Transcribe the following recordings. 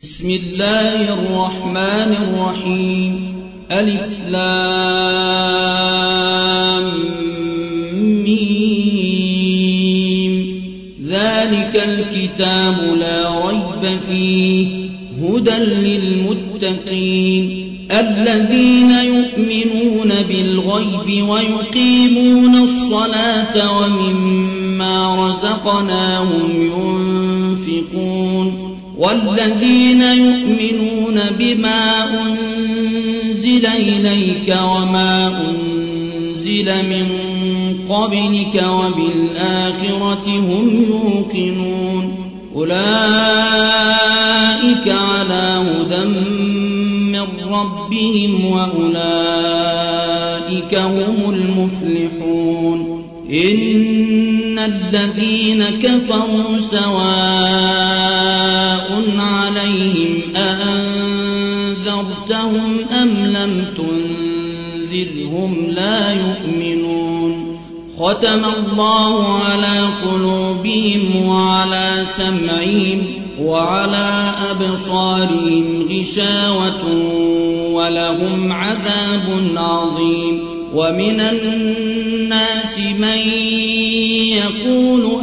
بسم الله الرحمن الرحيم ألف لام ميم ذلك الكتاب لا ريب فيه هدى للمتقين الذين يؤمنون بالغيب ويقيمون الصلاة ومما رزقناهم ينفقون والذين يؤمنون بما أنزل إليك وما أنزل من قبلك وبالآخرة هم يوقنون أولئك على هدى من ربهم وأولئك هم المفلحون إن الذين كفروا سواء عليهم أأنذرتهم أم لم تنذرهم لا يؤمنون ختم الله على قلوبهم وعلى سمعهم وعلى أبصارهم غشاوة ولهم عذاب عظيم ومن الناس من يقول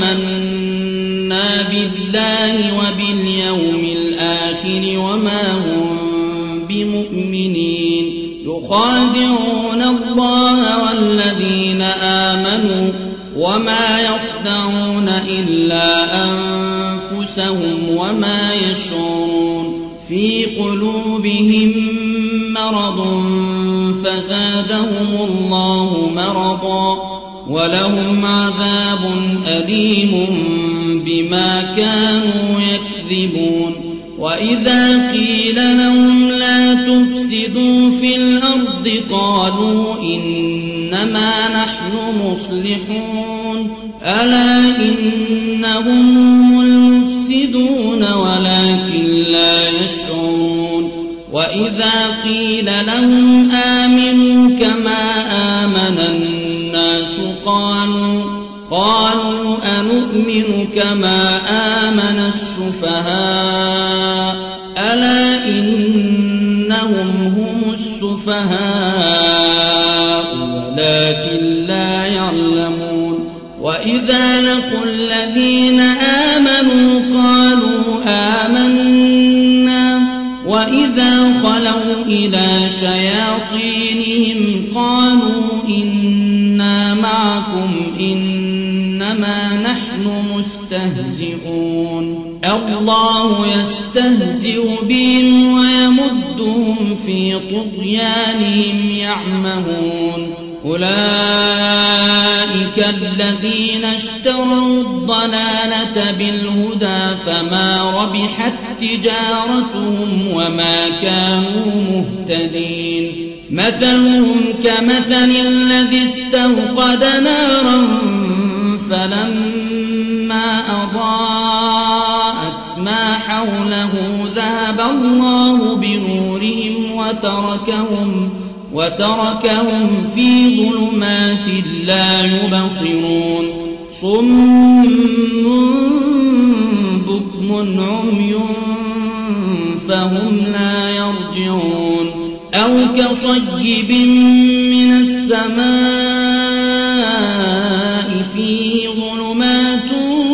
آمنا بالله وباليوم الآخر وما هم بمؤمنين يخادعون الله والذين آمنوا وما يخدعون إلا أنفسهم وما يشعرون في قلوبهم مرض فزادهم الله مرضا ولهم عذاب أليم بما كانوا يكذبون وإذا قيل لهم لا تفسدوا في الأرض قالوا إنما نحن مصلحون ألا إنهم هم المفسدون ولكن لا يشعرون وإذا قيل لهم آمنوا كما آمن الناس قالوا أنؤمن كما آمن السفهاء ألا إنهم هم السفهاء ولكن لا يعلمون وإذا لقوا الذين آمنوا قالوا آمنا وإذا خلوا إلى شياطينهم قالوا إنا معكم إنما نحن مستهزئون الله يستهزئ بهم ويمدهم في طغيانهم يعمهون أولئك الذين اشتروا الضلالة بالهدى فما ربحت تجارتهم وما كانوا مهتدين مثلهم كمثل الذي استوقد نارا فلما أضاءت ما حوله ذهب الله بنورهم وتركهم في ظلمات لا يبصرون صم بكم عمي فهم لا يرجعون أو كصيب من السماء فيه ظلمات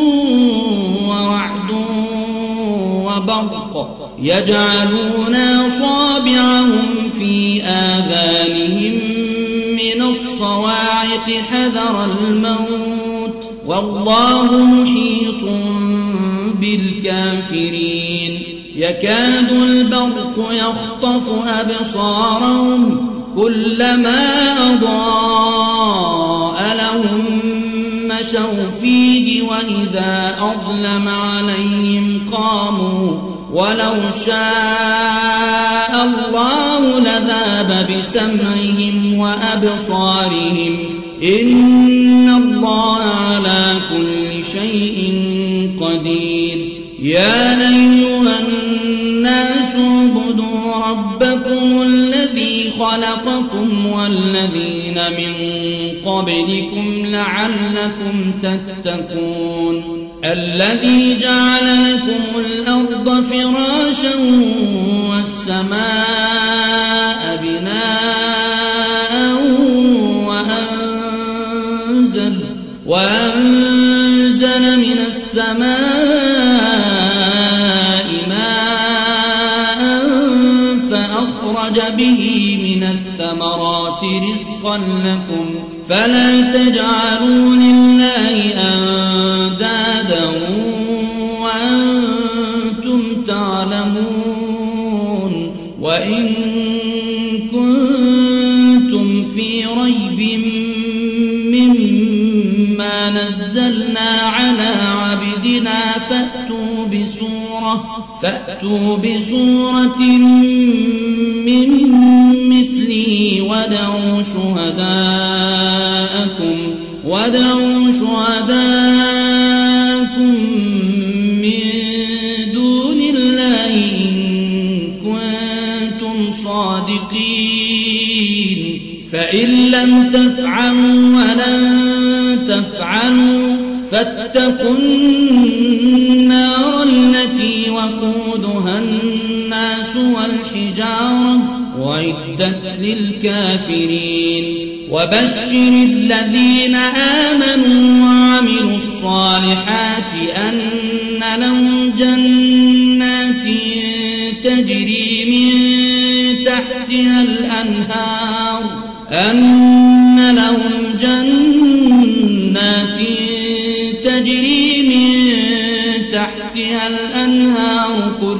ورعد وبرق يجعلون أصابعهم في آذانهم من الصواعق حذر الموت والله محيط بالكافرين يكاد البرق يخطف أبصارهم كلما أضاء لهم مشوا فيه وإذا أظلم عليهم قاموا ولو شاء الله لذهب بسمعهم وأبصارهم إن الله على كل شيء قدير يا أيها الناس اعبدوا ربكم الذي خلقكم والذين من قبلكم لعلكم تتقون الذي جعل لكم الأرض فراشا والسماء بناء وأنزل من السماء ماء فأخرج به من الثمرات رزقا لكم فلا تجعلوا لله أندادا وأنتم تعلمون وإن كنتم في ريب مما نزلنا على عبدنا فأتوا بسورة من مثله ودعوا شهداءكم من دون الله إن كنتم صادقين فإن لم تفعلوا ولن تفعلوا فاتقوا النار التي وقودها الناس والحجارة أعدت للكافرين وبشر الذين آمنوا وعملوا الصالحات أن لهم جنات تجري من تحتها الأنهار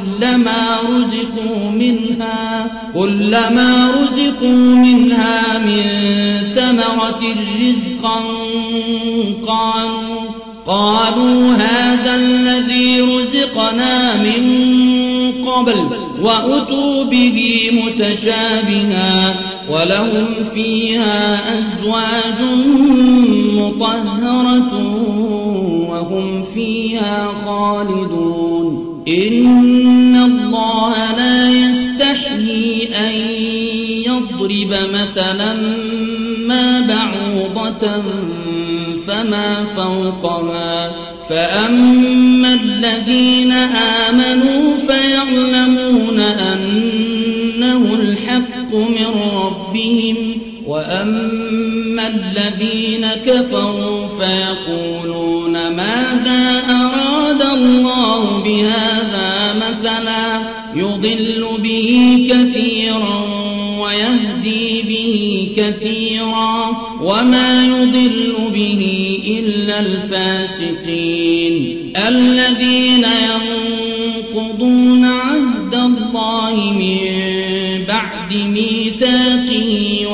كلما رزقوا منها من ثمرة رزقا قالوا هذا الذي رزقنا من قبل وأتوا به متشابها ولهم فيها أزواج مطهرة وهم فيها خالدون إن الله لا يستحيي أن يضرب مثلا ما بعوضة فما فوقها فأما الذين آمنوا فيعلمون أنه الحق من ربهم وأما الذين كفروا فيقولون ماذا أراد الله بهذا مثلا يضل به كثيرا ويهدي به كثيرا وما يضل به إلا الفاسقين الذين ينقضون عهد الله من بعد ميثاقه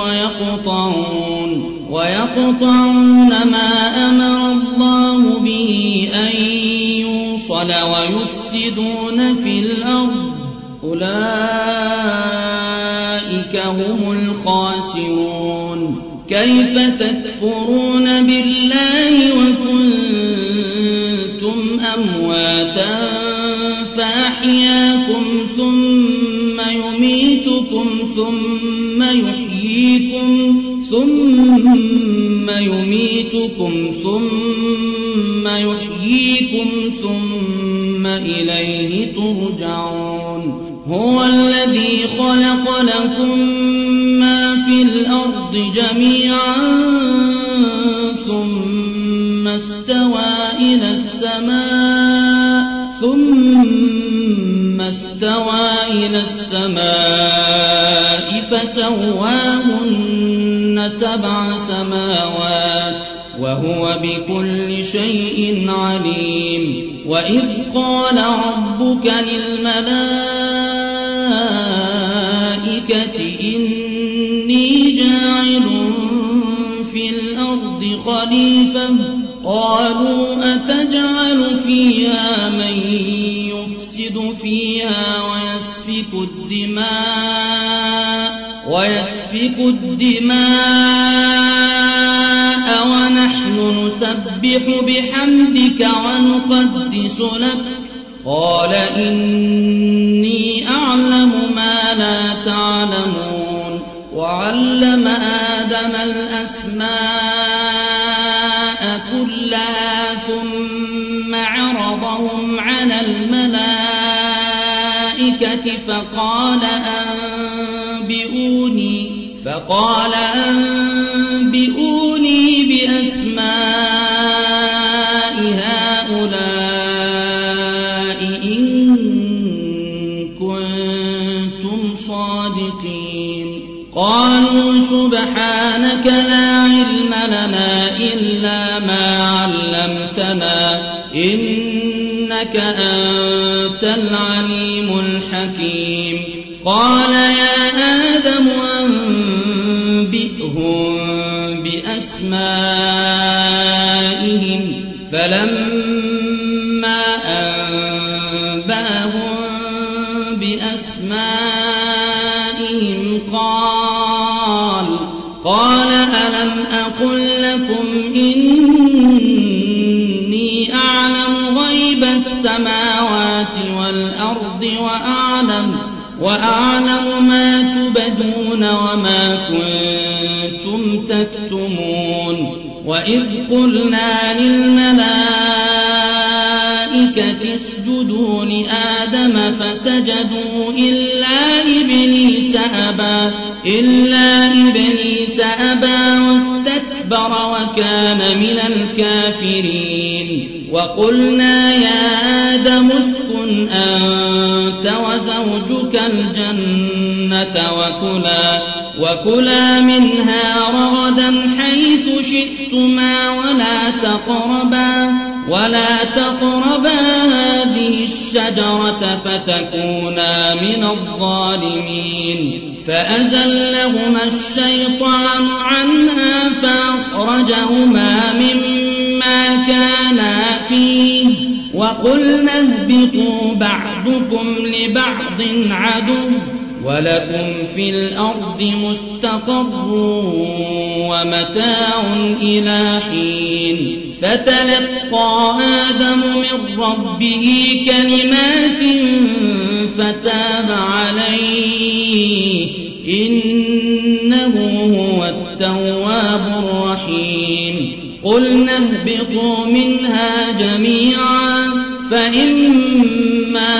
ويقطعون ما أمر الله به أن يوصل ويفسدون في الأرض أولئك هم الخاسرون كيف تكفرون بالله وكنتم أمواتا فأحياكم ثم يميتكم ثم يحييكم ثم إليه ترجعون هو الذي خلق لكم ما في الأرض جميعا ثم استوى إلى السماء فسواهن 7 سماوات وهو بكل شيء عليم وإذ قال ربك للملائكة إني جاعل في الأرض خليفة قالوا أتجعل فيها من يفسد فيها ويسفك الدماء ونحن نسبح بحمدك ونقدس لك قال إني أعلم ما لا تعلمون وعلم آدم الأسماء كلها ثم الملائكة فقال أنبئوني بأسماء هؤلاء إن كنتم صادقين. قالوا سبحانك لا علم لنا إلا ما علمتنا إنك أنت العليم الحكيم. قال يا آدم أنبئهم بأسمائهم فلما أنبأهم بأسمائهم قال ألم أقل لكم إني أعلم غيب السماوات والأرض وأعلم ما تبدون وما كنتم تكتمون. وإذ قلنا للملائكة اسجدوا لآدم فسجدوا إلا إبليس أبى واستكبر وكان من الكافرين. وقلنا يا آدم اسكن أنت وزوجك الجنة وكلا منها رغدا حيث شئتما ولا تقربا هذه الشجرة فتكونا من الظالمين. فأزلهما الشيطان عنها فأخرجهما مما كانا فيه وقلنا اهبطوا بعضكم لبعض عدو ولكم في الأرض مستقر ومتاع إلى حين. فتلقى آدم من ربه كلمات فتاب عليه إنه هو التواب الرحيم. قلنا اهبطوا منها جميعا فإما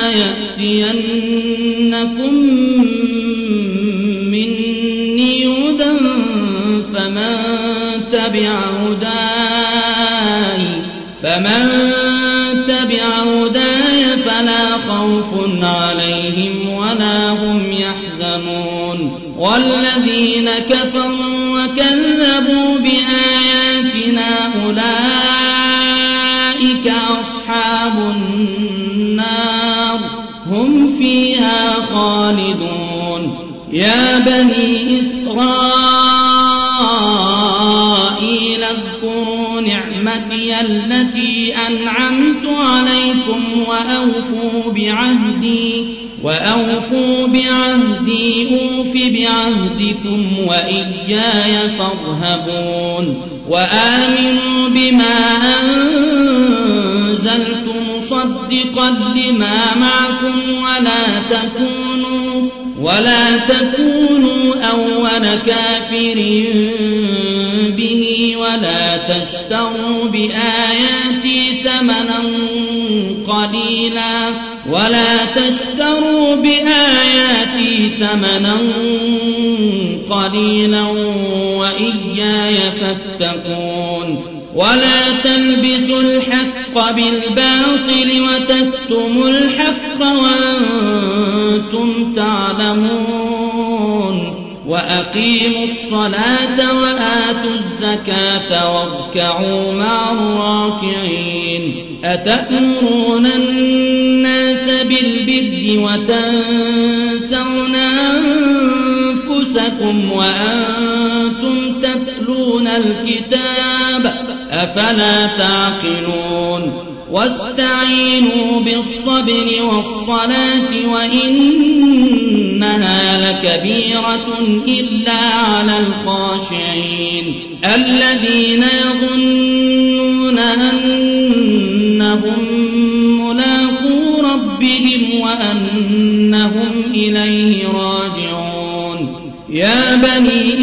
يأتينكم مني هدى فمن تبع هداي فلا خوف عليهم ولا هم يحزنون. والذين كفروا وكذبوا بآياتنا أولئك أصحاب النار هم فيها خالدون. يا بني إسرائيل اذكروا نعمتي التي أنعمت عليكم وأوفوا بعهدي أوف بعهدكم وإياي فارهبون. وآمنوا بما أنزلت مصدقا لما معكم ولا تكونوا أول كافر به ولا تشتروا بآياتي ثمنا قليلا وإياي فاتقون. ولا تلبسوا الحق بالباطل وتكتموا الحق وأنتم تعلمون. وأقيموا الصلاة وآتوا الزكاة واركعوا مع الراكعين. أتأمرون الناس بالبر وتنسون أنفسكم وأنتم تتلون الكتاب أفلا تعقلون. واستعينوا بالصبر والصلاة وإنها لكبيرة إلا على الخاشعين الذين يظنون أنهم ملاقو ربهم وأنهم إليه راجعون. يا بني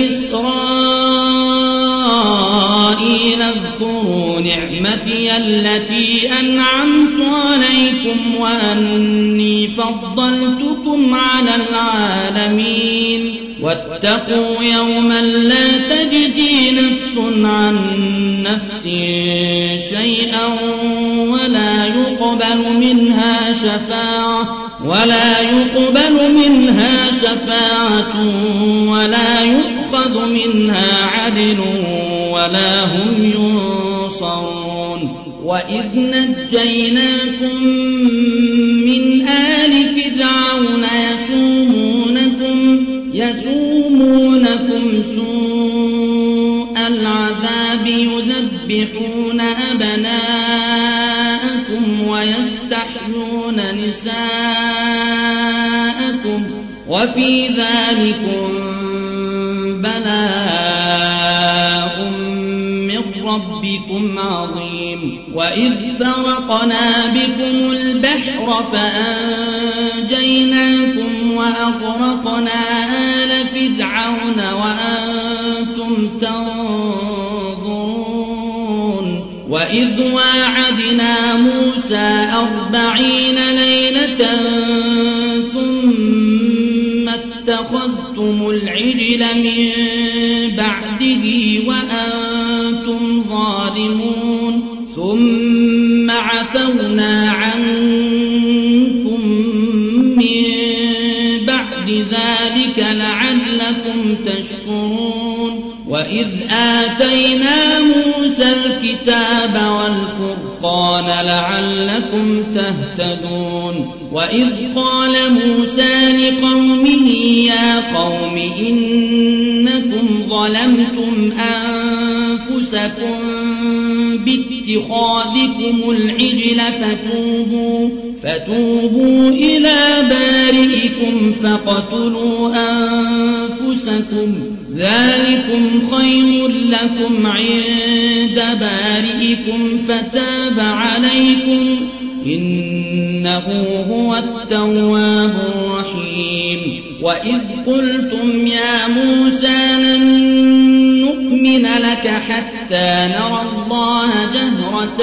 إسرائيل اذكروا نعمتي التي أنعمت عليكم وأني فضلتكم على العالمين واتقوا يوما لا تجزي نفس عن نفس شيئا ولا يقبل منها شفاعة ولا يؤخذ منها عدل ولا هم ينصرون وإذ نجيناكم من آل فرعون يسومونكم سوء العذاب يذبحون أبناءكم ويستحيون نساءكم وفي ذلكم بلاء من ربكم عظيم وإذ فرقنا بكم البحر فأنجيناكم وأغرقنا آل فرعون وأنتم تنظرون وإذ واعدنا موسى 40 ليلة ثم اتخذتم العجل من بعده وأنتم ظالمون ثم عفونا عنكم من بعد ذلك لعلكم تشكرون وإذ آتينا موسى الكتاب والفرقان لعلكم تهتدون وإذ قال موسى لقومه يا قوم إنكم ظلمتم أنفسكم باتخاذكم العجل فتوبوا إلى بارئكم فاقتلوا أنفسكم ذلكم خير لكم عند بارئكم فتاب عليكم إنه هو التواب الرحيم وإذ قلتم يا موسى لن نؤمن لك حتى نرى الله جهرة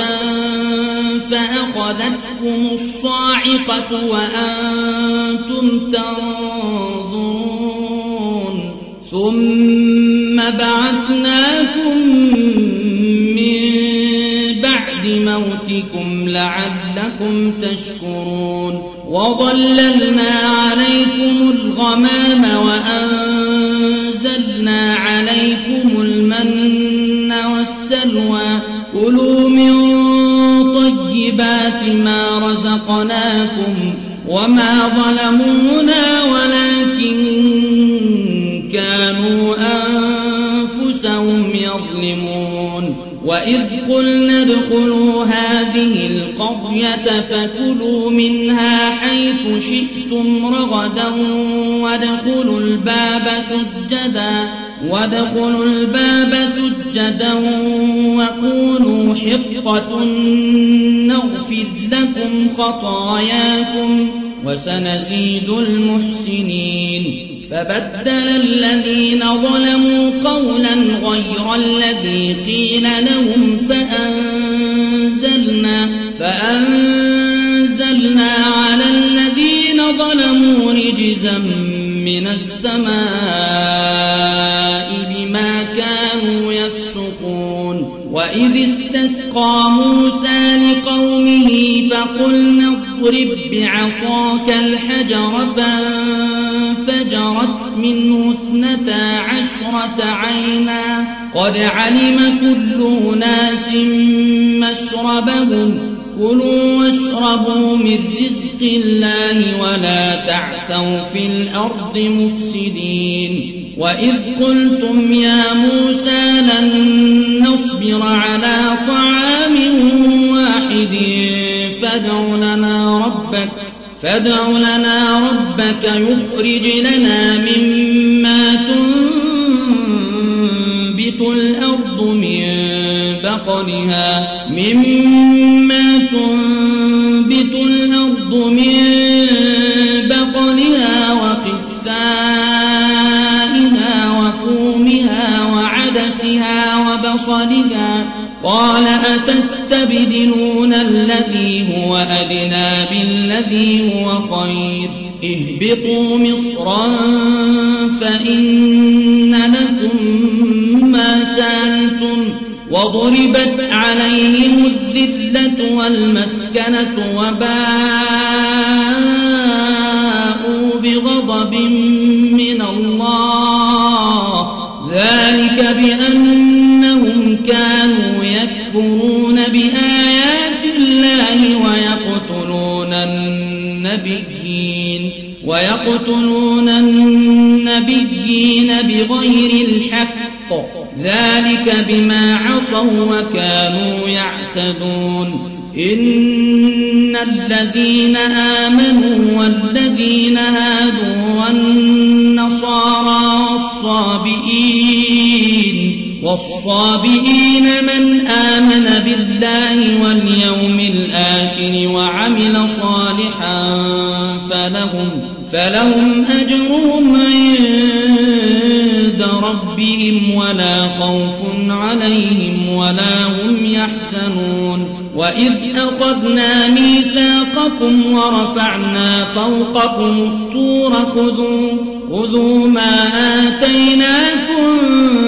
فأخذتكم الصاعقة وأنتم تنظرون ثم بعثناكم من بعد موتكم لعلكم تشكرون وظللنا عليكم الغمام وأنزلنا عليكم المن والسلوى كلوا من طيبات ما رزقناكم وما ظلمونا ولكن كانوا أنفسهم يظلمون وإذ قلنا ادخلوا هذه القرية فكلوا منها حيث شئتم رغدا وادخلوا الباب سجدا وقولوا حطة نغفر لكم خطاياكم وسنزيد المحسنين فبدل الذين ظلموا قولا غير الذي قيل لهم فأنزلنا على الذين ظلموا رجزا من السماء بما كانوا يفسقون وإذ استسقى موسى لقومه فقلنا اضرب بعصاك الحجر فانفجرت منه 12 عينا قد علم كل أناس مشربهم كلوا واشربوا من رزق الله ولا تعثوا في الأرض مفسدين وإذ قلتم يا موسى لن نصبر على طعام واحد فادع لنا ربك يخرج لنا مما تنبت الأرض من بقلها وقثائها وفومها وعدسها وبصلها قال وتستبدلون الذي هو أدنى بالذي هو خير اهبطوا مصرا فإن لكم ما سألتم وضربت عليهم الذلة والمسكنة وباءوا بغضب من الله ذلك بأنهم كانوا يكفرون بآيات الله ويقتلون النبيين بغير الحق ذلك بما عصوا وكانوا يعتدون إن الذين آمنوا والذين هادوا والنصارى والصابئين من آمن بالله واليوم الآخر وعمل صالحا فلهم أجرهم عند ربهم ولا خوف عليهم ولا هم يحزنون وإذ أخذنا ميثاقكم ورفعنا فوقكم الطور خذوا ما آتيناكم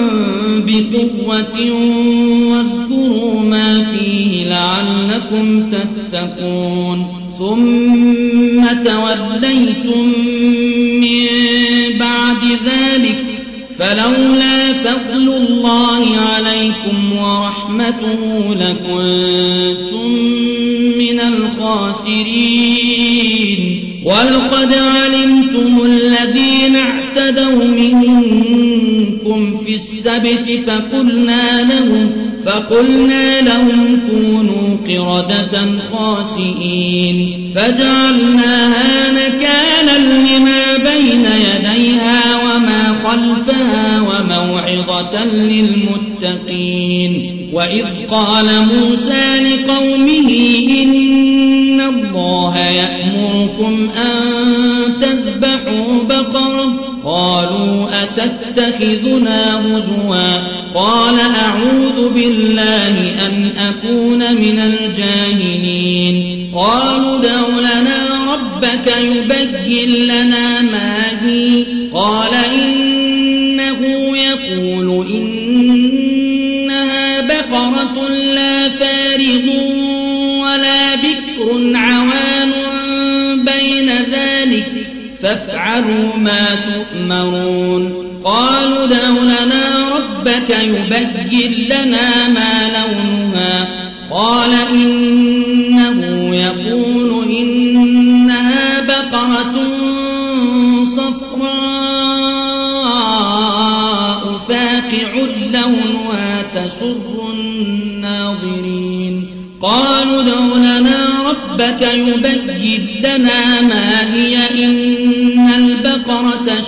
بقوة واذكروا ما فيه لعلكم تتقون ثم توليتم من بعد ذلك فلولا فضل الله عليكم ورحمته لكنتم من الخاسرين ولقد علمتم الذين اعتدوا منكم في السبت فقلنا لهم كونوا قردة خاسئين فجعلناها نكالا لما بين يديها وما خلفها وموعظة للمتقين وإذ قال موسى لقومه إن الله يأمركم أن تذبحوا بقرة قالوا أتتخذنا هزوا قال أعوذ بالله أن أكون من الجاهلين قالوا ادع لنا ربك يبين لنا ما هي قال إنه يقول إنها بقرة لا فارغ ولا بكر عوان بين ذلك فافعلوا ما تؤمرون قالوا ادع لنا ربك يبين لنا ما لونها قال إنه يقول إنها بقرة صفراء فاقع لونها تسر الناظرين قالوا ادع لنا ربك يبين لنا ما هي إن البقرة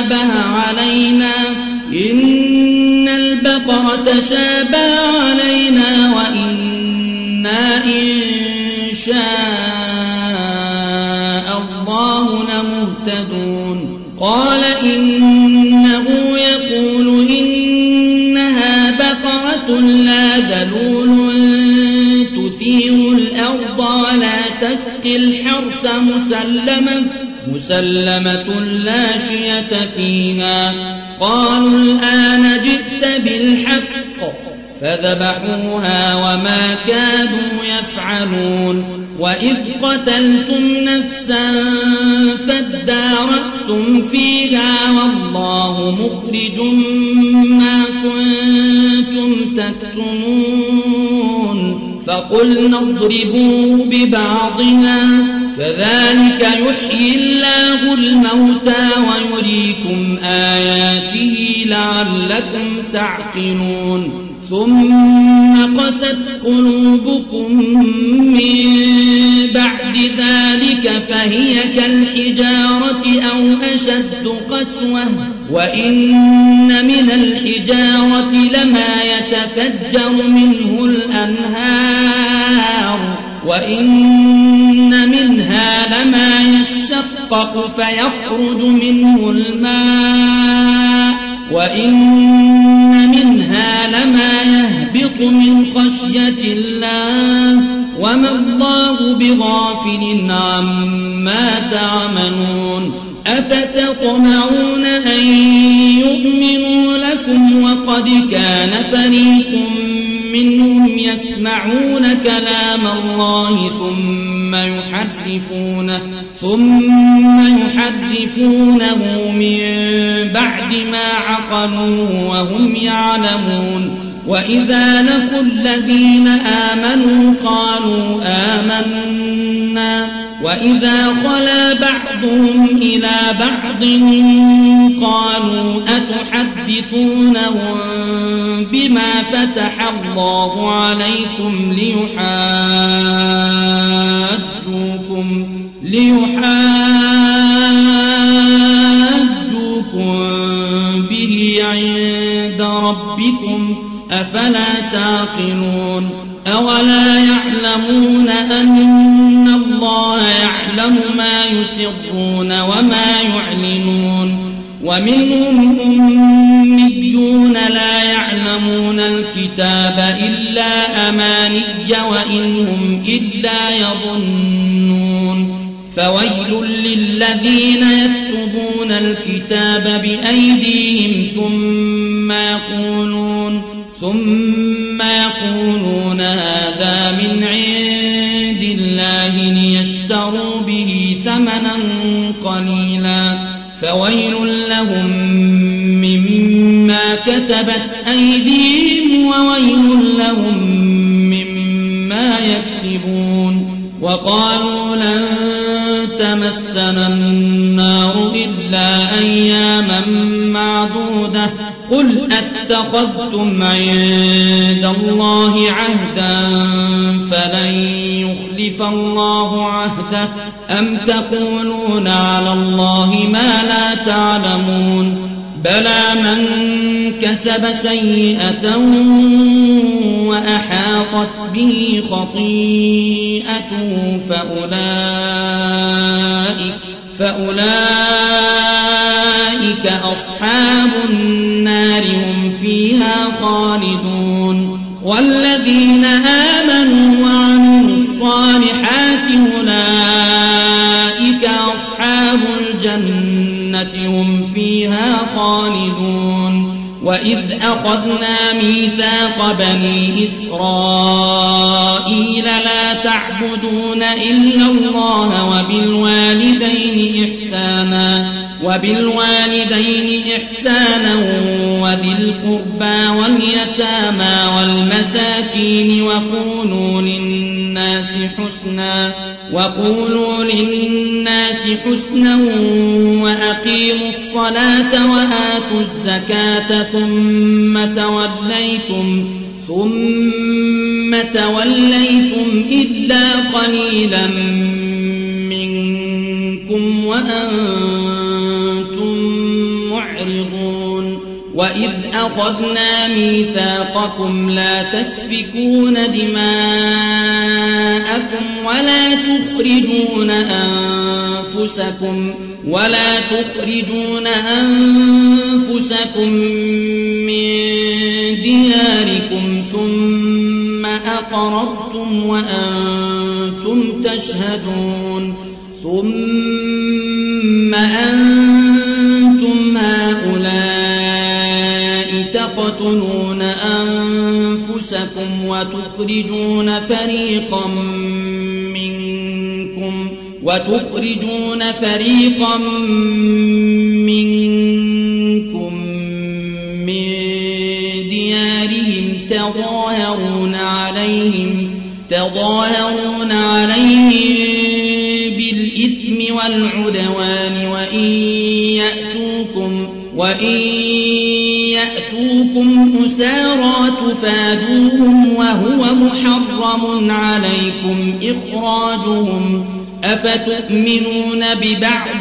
شابه علينا وإنا إن شاء الله لمهتدون قال إنه يقول إنها بقرة لا ذلول تثير الأرض ولا تسقي الحرث مسلمة لا شية فيها قالوا الآن جئت بالحق فذبحوها وما كانوا يفعلون وإذ قتلتم نفسا فادارأتم فيها والله مخرج ما كنتم تكتمون فقلنا اضربوه ببعضها كذلك يحيي الله الموتى ويريكم آياته لعلكم تعقلون ثم قست قلوبكم من بعد ذلك فهي كالحجارة أو أشد قسوة وإن من الحجارة لما يتفجر منه الأنهار وإن منها لما يشقق فيخرج منه الماء وإن منها لما يهبط من خشية الله وما الله بغافل عما تعملون أفتطمعون أن يؤمنوا لكم وقد كان فريق منهم يسمعون كلام الله ثم يحرفونه من بعد ما عقلوه وهم يعلمون وإذا لقوا الذين آمنوا قالوا آمنا وإذا خلا بعضهم إلى بعض قالوا أتحدثونهم بما فتح الله عليكم ليحاجوكم به عند ربكم أفلا تعقلون أولا يعلمون أن الله يعلم ما يسرون وما يعلنون ومنهم أميون لا يعلمون الكتاب إلا أماني وإن هم إلا يظنون فويل للذين يكتبون الكتاب بأيديهم ثم يقولون هذا من عند الله ليشتروا به ثمنا قليلا فويل لهم مما كتبت أيديهم وويل لهم مما يكسبون وقالوا لن تمسنا النار إلا أياما معدودة قل أتخذتم عند الله عهدا فلن يخلف الله عهده أم تقولون على الله ما لا تعلمون بلى من كسب سيئة وأحاطت به خطيئته فأولئك أصحاب النار هم فيها خالدون والذين آمنوا وعملوا الصالحات أولئك أصحاب الجنة هم فيها خالدون وإذ أخذنا ميثاق بني إسرائيل لا تعبدون إلا الله وبالوالدين إحسانا وذي القربى واليتامى والمساكين وقولوا للناس حسنا وأقيموا الصلاة وآتوا الزكاة ثم توليتم إلا قليلا منكم وأنتم معرضون وإذ أخذنا ميثاقكم لا تسفكون دماءكم ولا تخرجون أنفسكم من دياركم ثم أقررتم وأنتم تشهدون ثم أنتم هؤلاء تقتلون أنفسكم وتخرجون فريقا منكم من ديارهم تظاهرون عليهم بالإثم والعدوان وإن يأتوكم أسارى تفادوهم وهو محرم عليكم إخراجهم أفتؤمنون ببعض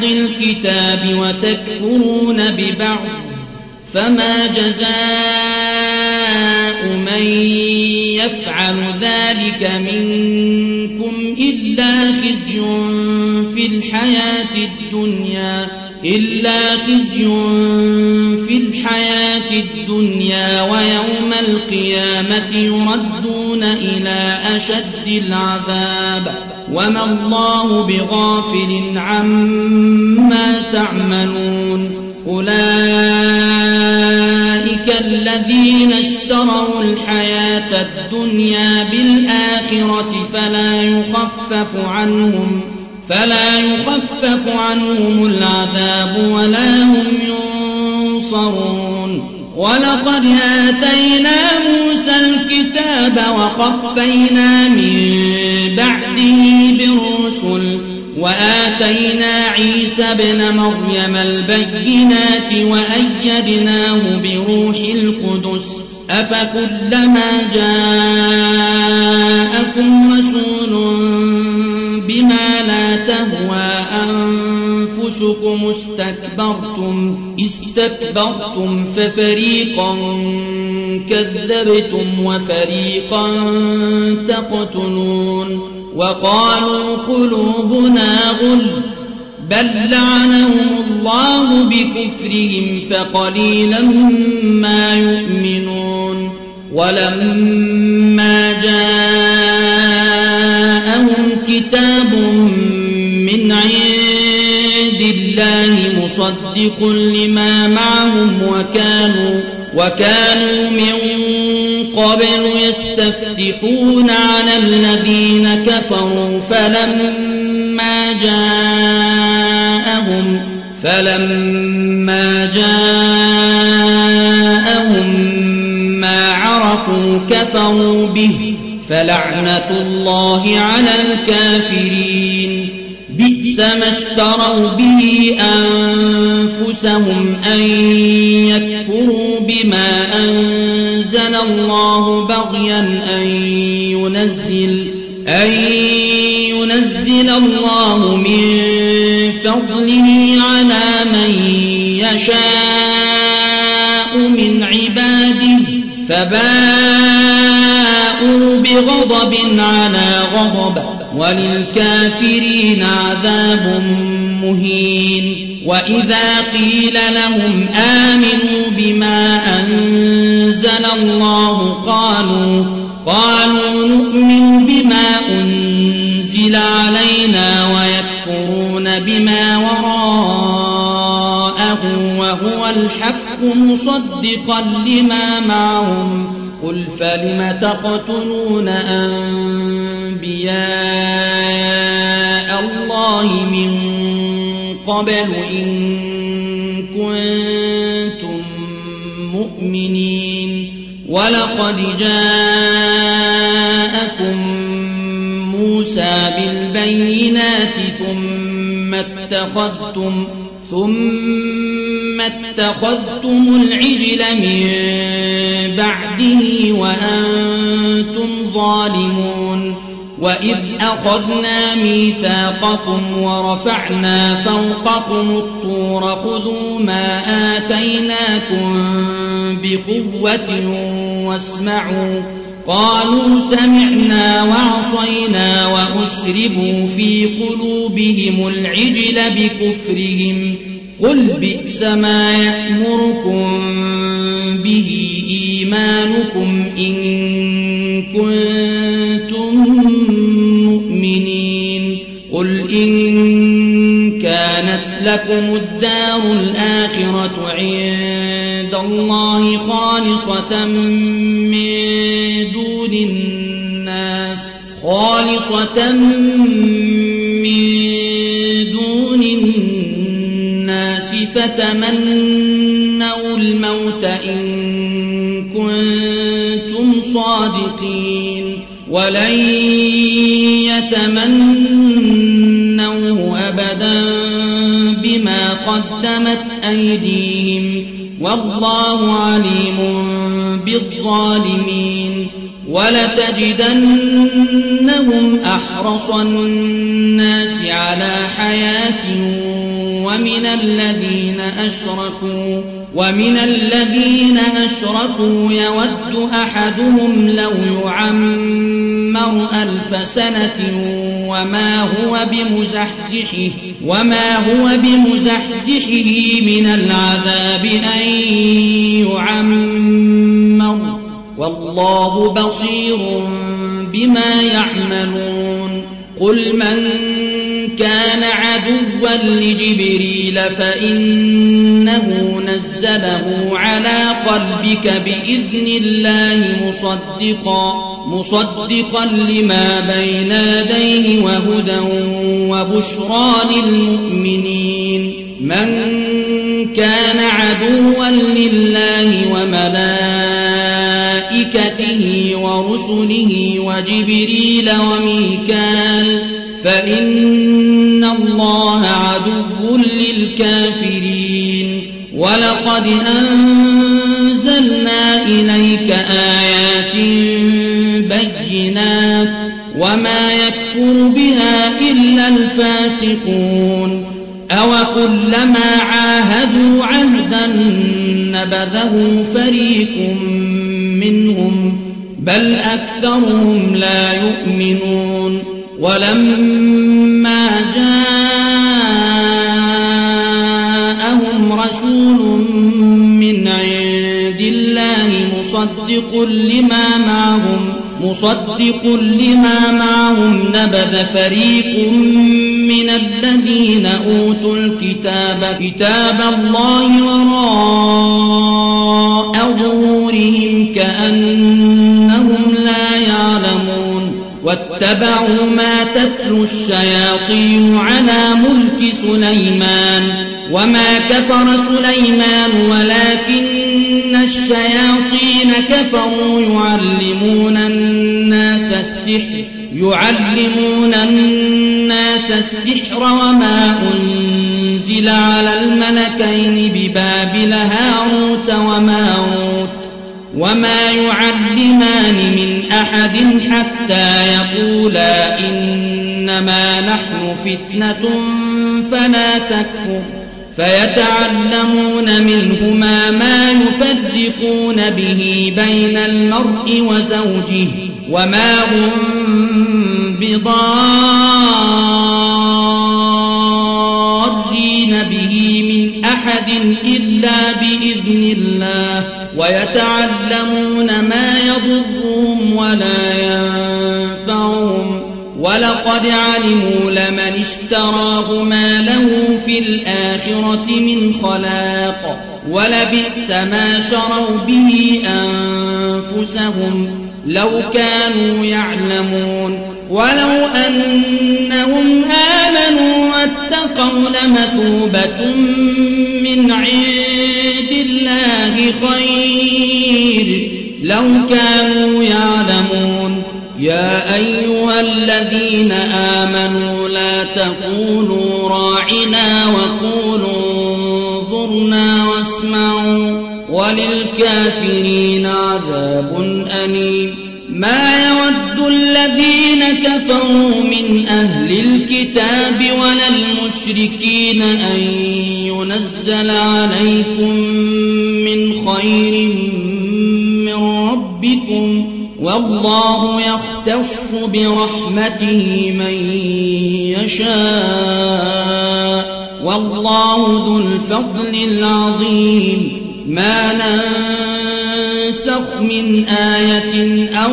الكتاب وتكفرون ببعض فما جزاء من يفعل ذلك منكم إلا خزي في الحياة الدنيا ويوم القيامة يردون إلى أشد العذاب وما الله بغافل عما تعملون أولئك الذين اشتروا الحياة الدنيا بالآخرة فلا يخفف عنهم العذاب ولا هم ينصرون ولقد آتينا موسى الكتاب وقفينا من بعده بالرسل وآتينا عيسى ابن مريم البينات وأيدناه بروح القدس أفكلما جاءكم رسول بما لا تهوى أنفسكم استكبرتم ففريقا كذبتم وفريقا تقتلون وقالوا قلوبنا غلف بل لعنهم الله بكفرهم فقليلا ما يؤمنون ولما جاءهم كتاب من عند الله مصدق لما معهم وكانوا من قبل يستفتحون على الذين كفروا فلما جاءهم ما عرفوا كفروا به فلعنة الله على الكافرين بئس ما اشتروا به أنفسهم أن يكفروا بما أنزل الله بغيا أن ينزل الله من فضله على من يشاء من عباده فباءوا بغضب على غضب وللكافرين عذاب مهين وإذا قيل لهم آمنوا بما أنزل الله قالوا نؤمن بما أنزل علينا ويكفرون بما وراءه وهو الحق مصدقا لما معهم قل فلم تقتلون أنبياء الله من قبل إن كنتم مؤمنين ولقد جاءكم موسى بالبينات ثم اتخذتم العجل من بعده وأنتم ظالمون وإذ أخذنا ميثاقكم ورفعنا فوقكم الطور خذوا ما آتيناكم بقوة واسمعوا قالوا سمعنا وعصينا وأشربوا في قلوبهم العجل بكفرهم قل بئس ما يأمركم به إيمانكم إن كنتم مؤمنين قل إن كانت لكم الدار الآخرة عند الله خالصة من دون الناس فتمنوا الموت إن كنتم صادقين ولن يتمنوه أبدا بما قدمت أيديهم والله عليم بالظالمين ولتجدنهم أحرص الناس على حياة ومن الذين ومن الذين أشركوا يود أحدهم لو يعمر 1000 سنة وما هو بمزحزحه من العذاب أن يعمر والله بصير بما يعملون قل من كان عدوا لجبريل فإنه نزله على قلبك بإذن الله مصدقا لما بين يديه وهدى وبشرى للمؤمنين من كان عدوا لله وملائكته ورسله وجبريل وميكال فإن الله عدو للكافرين ولقد أنزلنا إليك آيات بينات وما يكفر بها إلا الفاسقون أوكلما عاهدوا عهدا نبذه فريق منهم بل أكثرهم لا يؤمنون ولما جاءهم رسول من عند الله مصدق لما معهم نبذ فريق من الذين أوتوا الكتاب كتاب الله وراء ظهورهم كأنهم لا يعلمون واتبعوا ما تتلو الشياطين على ملك سليمان وما كفر سليمان ولكن الشياطين كفروا يعلمون الناس السحر وما أنزل على الملكين ببابل هاروت وماروت وما يعلمان من أحد حتى يقولا إنما نحن فتنة فلا تكفر فيتعلمون منهما ما يفرقون به بين المرء وزوجه وما هم بضارين به من أحد إلا بإذن الله ويتعلمون ما يضرهم ولا ينفعهم ولقد علموا لمن اشتراه ما له في الآخرة من خلاق ولبئس ما شروا به أنفسهم لو كانوا يعلمون ولو أنهم آمنوا واتقوا لمثوبة من عند الله خير لو كانوا يعلمون يا أيها الذين آمنوا لا تقولوا راعنا وقولوا انظرنا واسمعوا وللكافرين عذاب أليم ما يود الذين كفروا من أهل الكتاب ولا المشركين أن ينزل عليكم من خير من ربكم والله يختص برحمته من يشاء والله ذو الفضل العظيم ما ننسخ من آية أو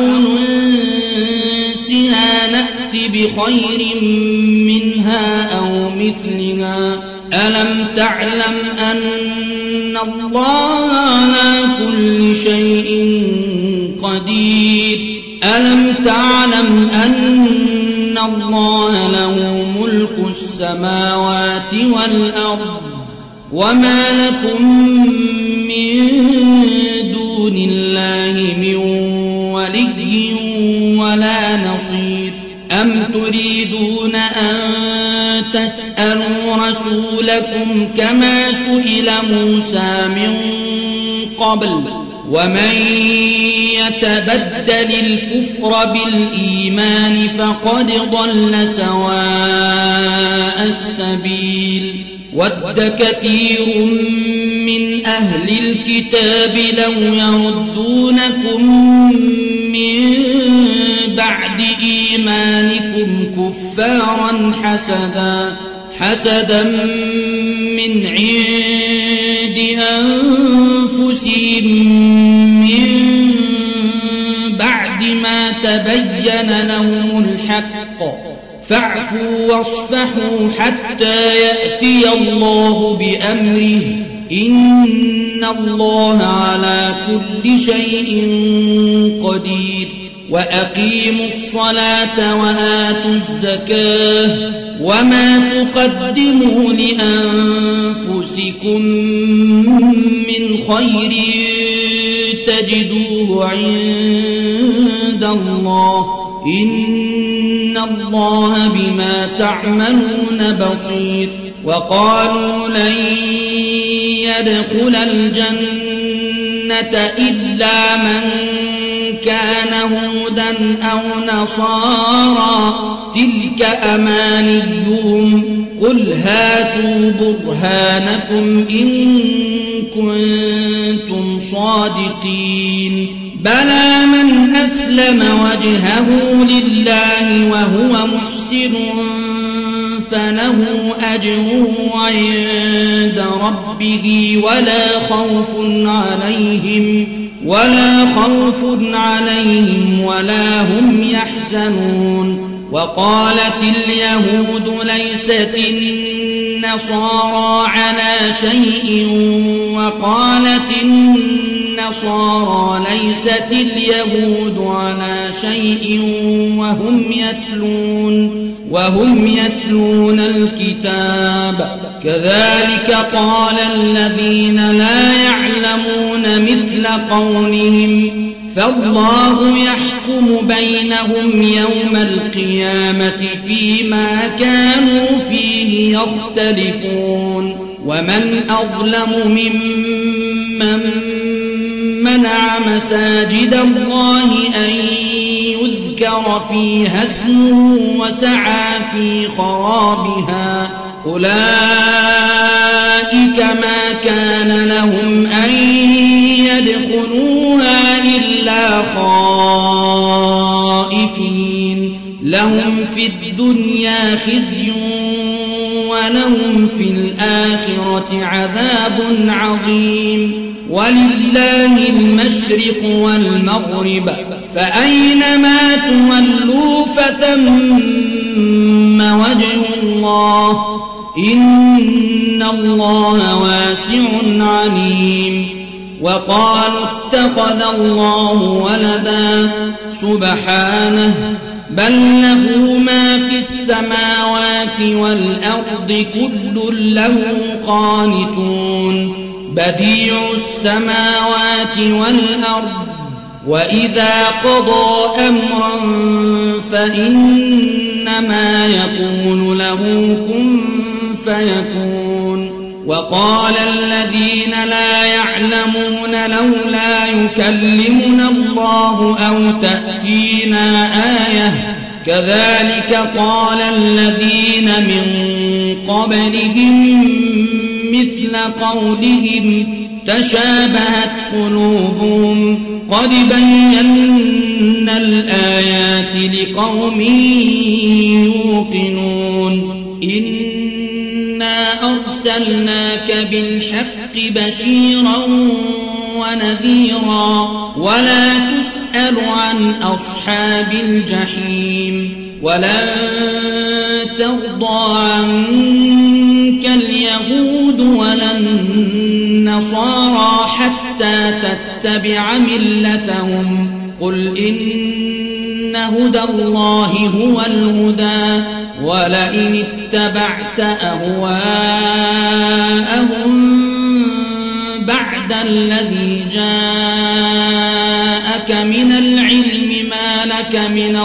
ننسها نأت بخير منها أو مثلها ألم تعلم أن الله على كل شيء قدير ألم تعلم أن الله له ملك السماوات والأرض وما لكم من دون الله من ولي ولا نصير أم تريدون أن تسألوا رسولكم كما سئل موسى من قبل ومن يتبدل الكفر بالإيمان فقد ضل سواء السبيل ود كثير من أهل الكتاب لو يردونكم من بعد إيمانكم كفارا حسدا من عند أنفسهم من بعد ما تبين لهم الحق فاعفوا واصفحوا حتى يأتي الله بأمره إن الله على كل شيء قدير وأقيموا الصلاة وآتوا الزكاة وما تقدموا لأنفسكم من خير تجدوه عند الله إن الله بما تعملون بصير وقالوا لن يدخل الجنة إلا من كان هودا أو نصارى تلك أمانيهم قل هاتوا برهانكم إن كنتم صادقين بلى من أسلم وجهه لله وهو محسن فله أجره عند ربه ولا خوف عليهم ولا هم يحزنون وقالت اليهود ليست النصارى على شيء وقالت النصارى ليست اليهود على شيء وهم يتلون الكتاب كذلك قال الذين لا يعلمون مثل قولهم فالله يحكم بينهم يوم القيامة فيما كانوا فيه يختلفون ومن أظلم ممن منع مساجد الله أن يذكر فيها اسمه وسعى في خرابها أولئك ما كان لهم أن يدخلوها إلا خائفين لهم في الدنيا خزي ولهم في الآخرة عذاب عظيم ولله المشرق والمغرب فأينما تولوا فثم وجه الله إن الله واسع عليم وقالوا اتخذ الله ولدا سبحانه بل له ما في السماوات والأرض كل له قانتون بديع السماوات والأرض وإذا قضى أمرا فإنما يقول له كن فيكون وقال الذين لا يعلمون لولا يكلمنا الله أو تأتينا آية كذلك قال الذين من قبلهم مثل قولهم تشابهت قلوبهم قد بينا الآيات لقوم يوقنون إنا أرسلناك بالحق بشيرا ونذيرا ولا تسأل عن أصحاب الجحيم ولن ترضى عنك اليهود ولا النصارى حتى تتبع ملتهم قل إن هدى الله هو الهدى ولئن اتبعت أهواءهم بعد الذي جاءك من العلم ما لك من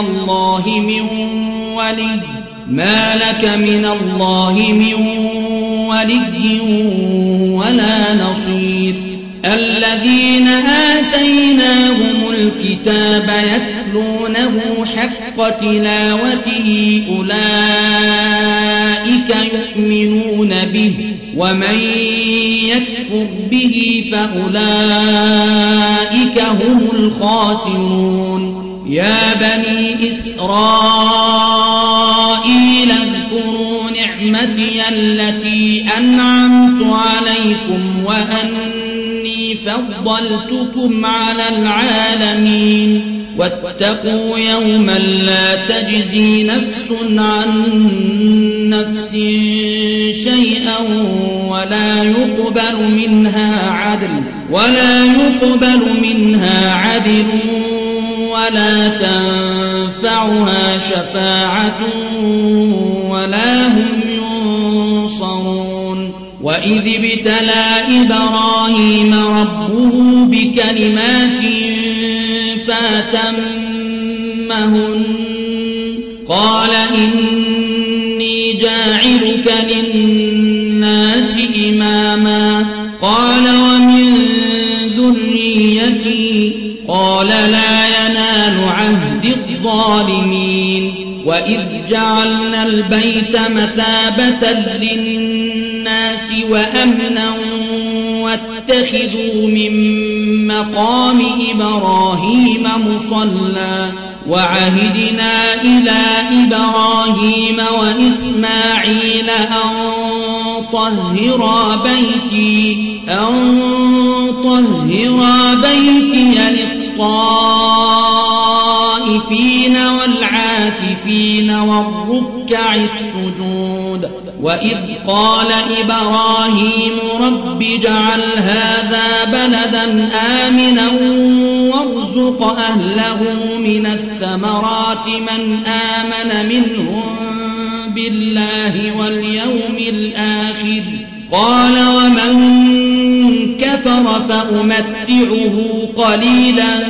الله من ولي ولا نصير الذين آتيناهم الكتاب يتلونه حق تلاوته أولئك يؤمنون به ومن يكفر به فأولئك هم الخاسرون يا بني إسرائيل اذكروا نعمتي التي أنعمت عليكم وأني فضلتكم على العالمين واتقوا يوما لا تجزي نفس عن نفس شيئا ولا يقبل منها عدل ولا تنفعها شفاعة ولا هم ينصرون وإذ ابتلى إبراهيم ربه بكلمات فأتمهن قال إني جاعلك للناس إماما قال ومن ذريتي قال لا ينال عهد الظالمين وإذ جعلنا البيت مثابة للناس وأمنا واتخذوا من مقام إبراهيم مصلى وعهدنا إلى إبراهيم وإسماعيل أن طهرا بيتي للطائفين والعاكفين والركع السجود وإذ قال إبراهيم رب اجعل هذا بلدا آمنا وارزق أهله من الثمرات من آمن منهم بالله واليوم الآخر قال ومن كفر فأمتعه قليلا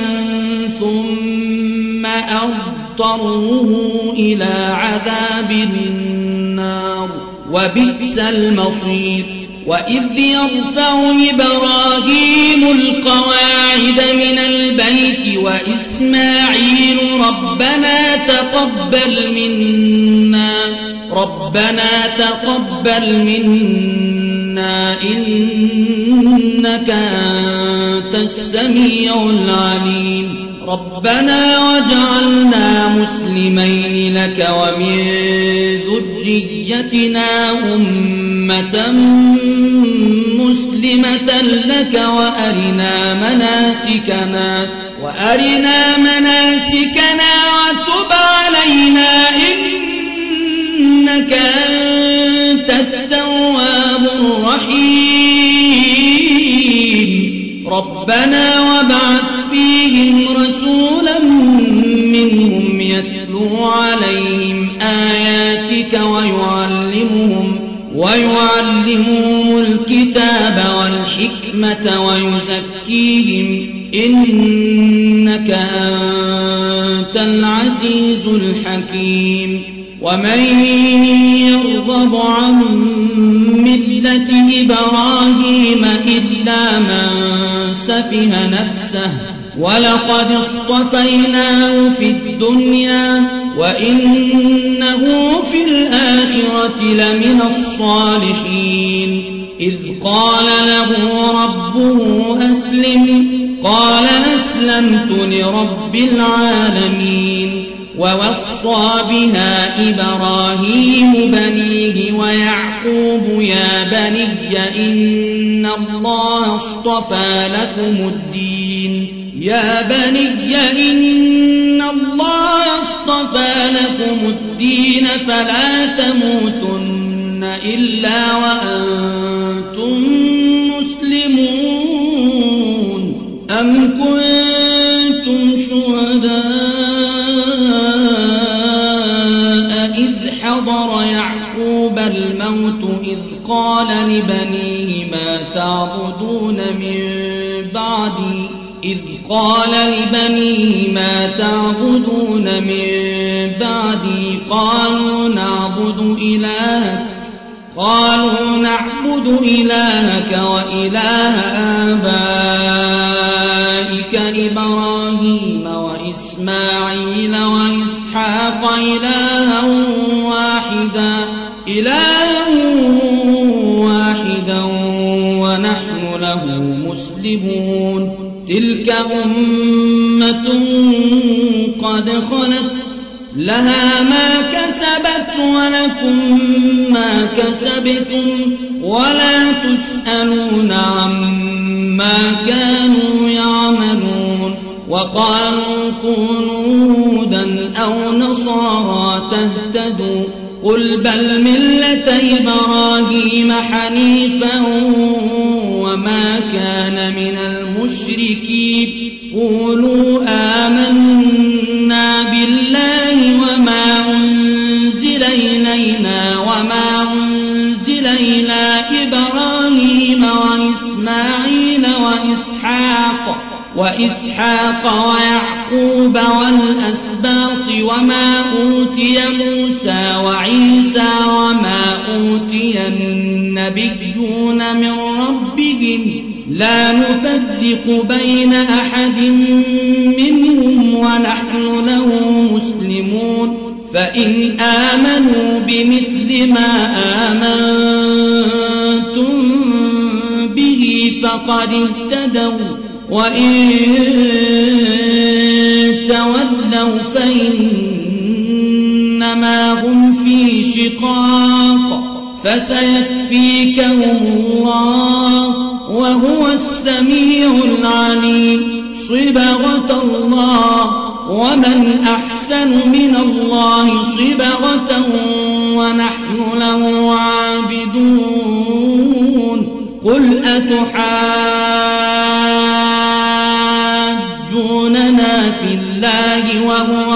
ثم أضطره إلى عذاب النار وبئس المصير وإذ يرفع إبراهيم القواعد من البيت وإسماعيل ربنا تقبل منا إنك أنت السميع العليم ربنا وجعلنا مسلمين لك ومن ذريتنا أمة مسلمة لك وأرنا مناسكنا وتب علينا إنك أنت التواب الرحيم ربنا وابعث فيهم رسولا منهم يتلو عليهم آياتك ويعلمهم الكتاب والحكمة ويزكيهم إنك أنت العزيز الحكيم ومن يرغب عن ملة إبراهيم إلا من سفه نفسه ولقد اصطفيناه في الدنيا وإنه في الآخرة لمن الصالحين إذ قال له ربه أسلم قال أسلمت لرب العالمين ووصى بها إبراهيم بنيه ويعقوب يا بني إن الله اصطفى لكم الدين فلا تموتن إلا وأنتم مسلمون أم كنتم شهداء إذ حضر يعقوب الموت إذ قال لبنيه ما تعبدون من بعدي قالوا نعبد إلهك وإله آبائك إبراهيم وإسماعيل وإسحاق إلها واحدا ونحن له مسلمون تلك أمة قد خلت لها ما كسبت ولكم ما كسبتم ولا تسألون عما كانوا يعملون وقالوا كونوا هودا أو نصارى تهتدوا قل بل ملة إبراهيم حنيفا وما كان من المشركين قولوا آمنا بالله وما أنزل إلينا وما أنزل إلى إبراهيم وإسماعيل وإسحاق ويعقوب والأسباط وما أوتي موسى وعيسى وما أوتي النبيون من ربهم لا نفرق بين أحد منهم ونحن له مسلمون فإن آمنوا بمثل ما آمنتم به فقد اهتدوا وإن تولوا فإنما هم في شقاق فسيكفيكهم الله وهو السميع العليم صبغة الله ومن أحسن من الله صبغة ونحن له عابدون قل أتحاجوننا في الله وهو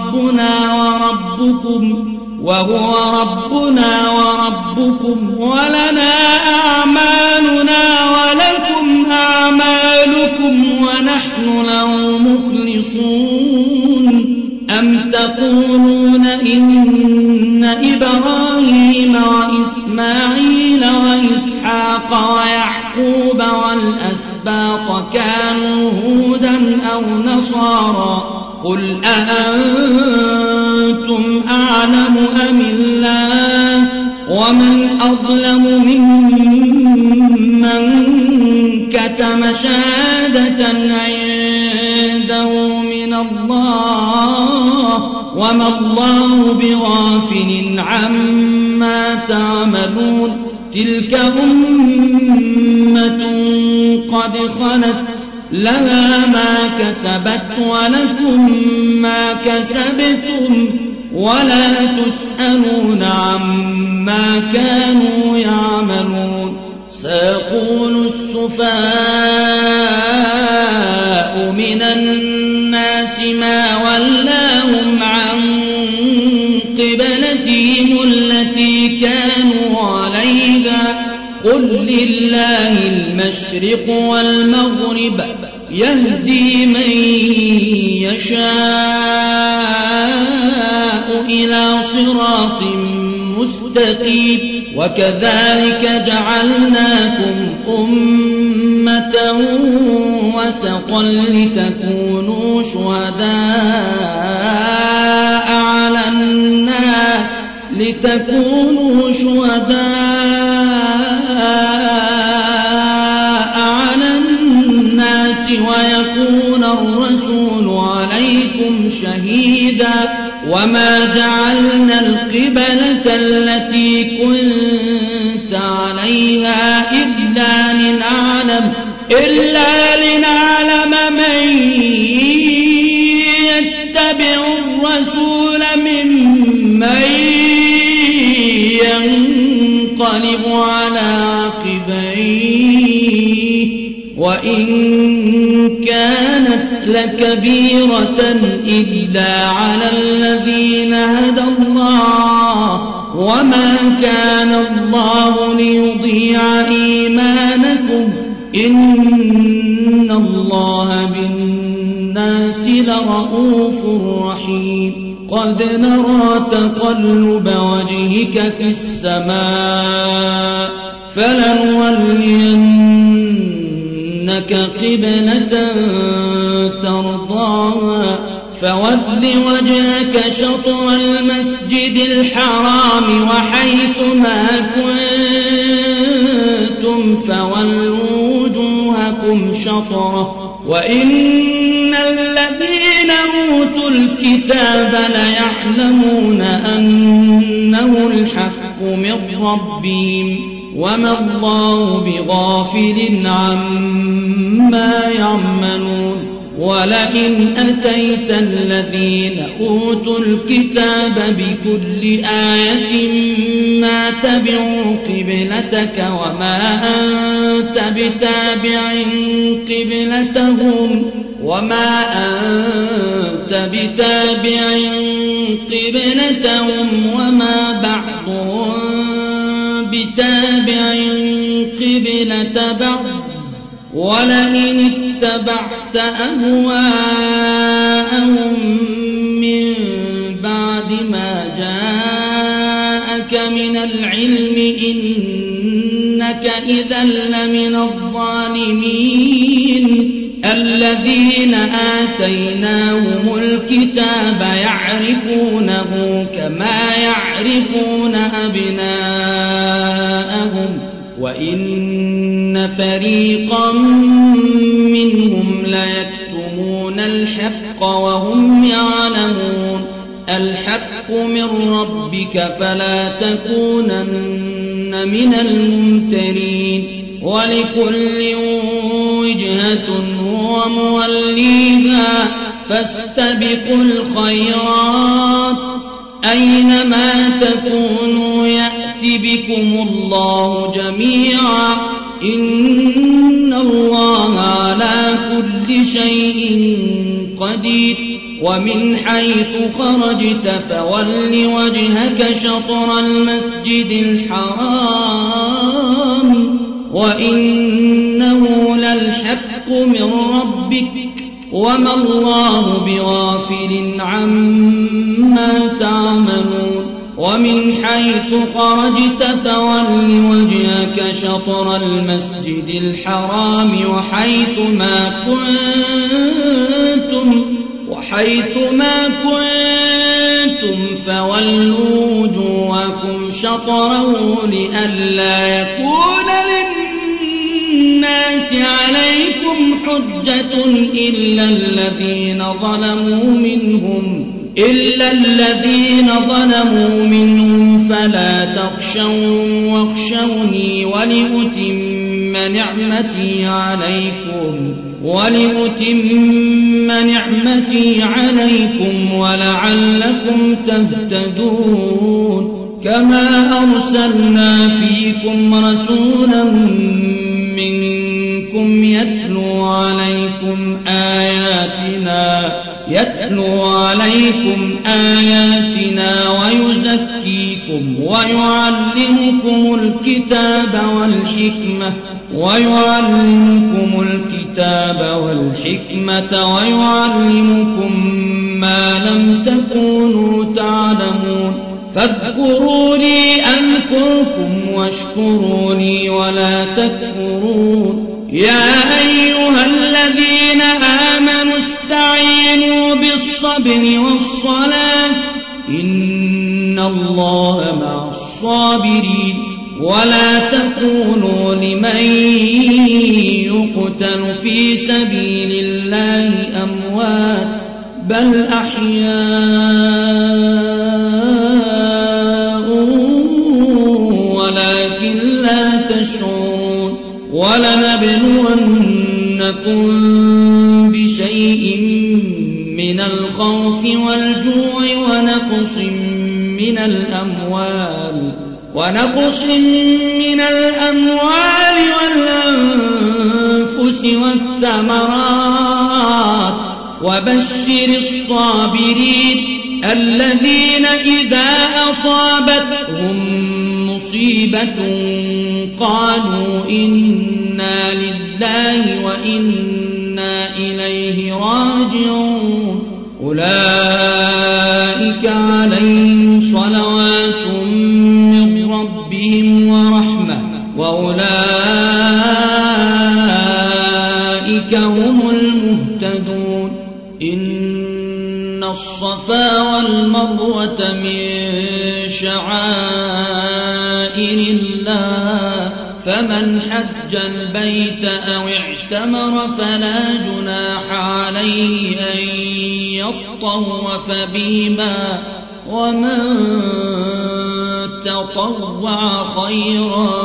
ربنا وربكم ولنا أعمالنا ولكم أعمالكم ونحن له مخلصون أم تقولون إن إبراهيم وإسماعيل وإسحاق ويعقوب والأسباط كانوا هودا أو نصارى قل أأنتم أعلم أم الله ومن أظلم ممن كتم شهادة عنده من الله وما الله بغافل عما تعملون تلك أمة قد خلت لها ما كسبت ولكم ما كسبتم ولا تسألون عما كانوا يعملون سيقول السفهاء من الناس ما ولاهم عن قبلتهم التي كانوا عليها قل لله المشرق والمغرب يهدي من يشاء إلى صراط مستقيم وكذلك جعلناكم أمة وسطا لتكونوا شهداء على الناس ويكون الرسول عليكم شهيدا وما جعلنا القبلة التي كنت عليها إلا لنعلم من يتبع الرسول ممن ينقلب على عقبيه وإن كانت لكبيرة إلا على الذين هدى الله وما كان الله ليضيع إيمانكم إن الله بالناس لرؤوف رحيم قد نرى تقلب وجهك في السماء فلنولينك قبلة ترضاها فول وجهك شطر المسجد الحرام وحيث ما كنتم قلتم فولوا وجوهكم شطره وإن الذين أوتوا الكتاب ليعلمون أنه الحق من ربهم وما الله بغافل عما يعملون ولئن أتيت الذين أوتوا الكتاب بكل آية ما تبعوا قبلتك وما أنت بتابع قبلتهم وما بعضهم بتابع قبلة بعض ولئن اتبعت أهواءهم من بعد ما جاءك من العلم إنك إذا لمن الظالمين الذين آتيناهم الكتاب يعرفونه كما يعرفون أبناءهم وإن فريقا منهم ليكتمون الحق وهم يعلمون الحق من ربك فلا تكونن من الممترين ولكل وجهة هو موليها فاستبقوا الخيرات أينما تكونوا يأت بكم الله جميعا إن الله على كل شيء قدير ومن حيث خرجت فول وجهك شطر المسجد الحرام وإنه للحق من ربك وما الله بغافل عما تعملون ومن حيث خرجت فول وجهك شطر المسجد الحرام وحيث ما كنتم فولوا وجوهكم شطره لئلا يكون للناس عليكم حجة إلا الذين ظلموا منهم فلا تخشوهم واخشوني ولأتم نعمتي عليكم ولعلكم تهتدون كما أرسلنا فيكم رسولا منكم يتلو عليكم آياتنا ويزكيكم ويعلمكم الكتاب والحكمة ويعلمكم ما لم تكونوا تعلمون فاذكروني أذكركم واشكروا لي ولا تكفرون يا أيها الذين آمنوا استعينوا بالصبر والصلاة إن الله مع الصابرين ولا تقولوا لمن يقتل في سبيل الله أموات بل أحياء ولكن لا تشعرون ولنبلونكم بشيء من الخوف والجوع ونقص من الأموال والأنفس والثمرات وبشر الصابرين الذين إذا أصابتهم مصيبة قالوا إنا لله وإنا إليه راجعون أولئك عليهم صلوات من ربهم ورحمة وأولئك هم المهتدون إن الصفا والمروة من شعائر الله فمن حج البيت أو اعتمر فلا جناح عليه أن يطوف بهما ومن تطوع خيرا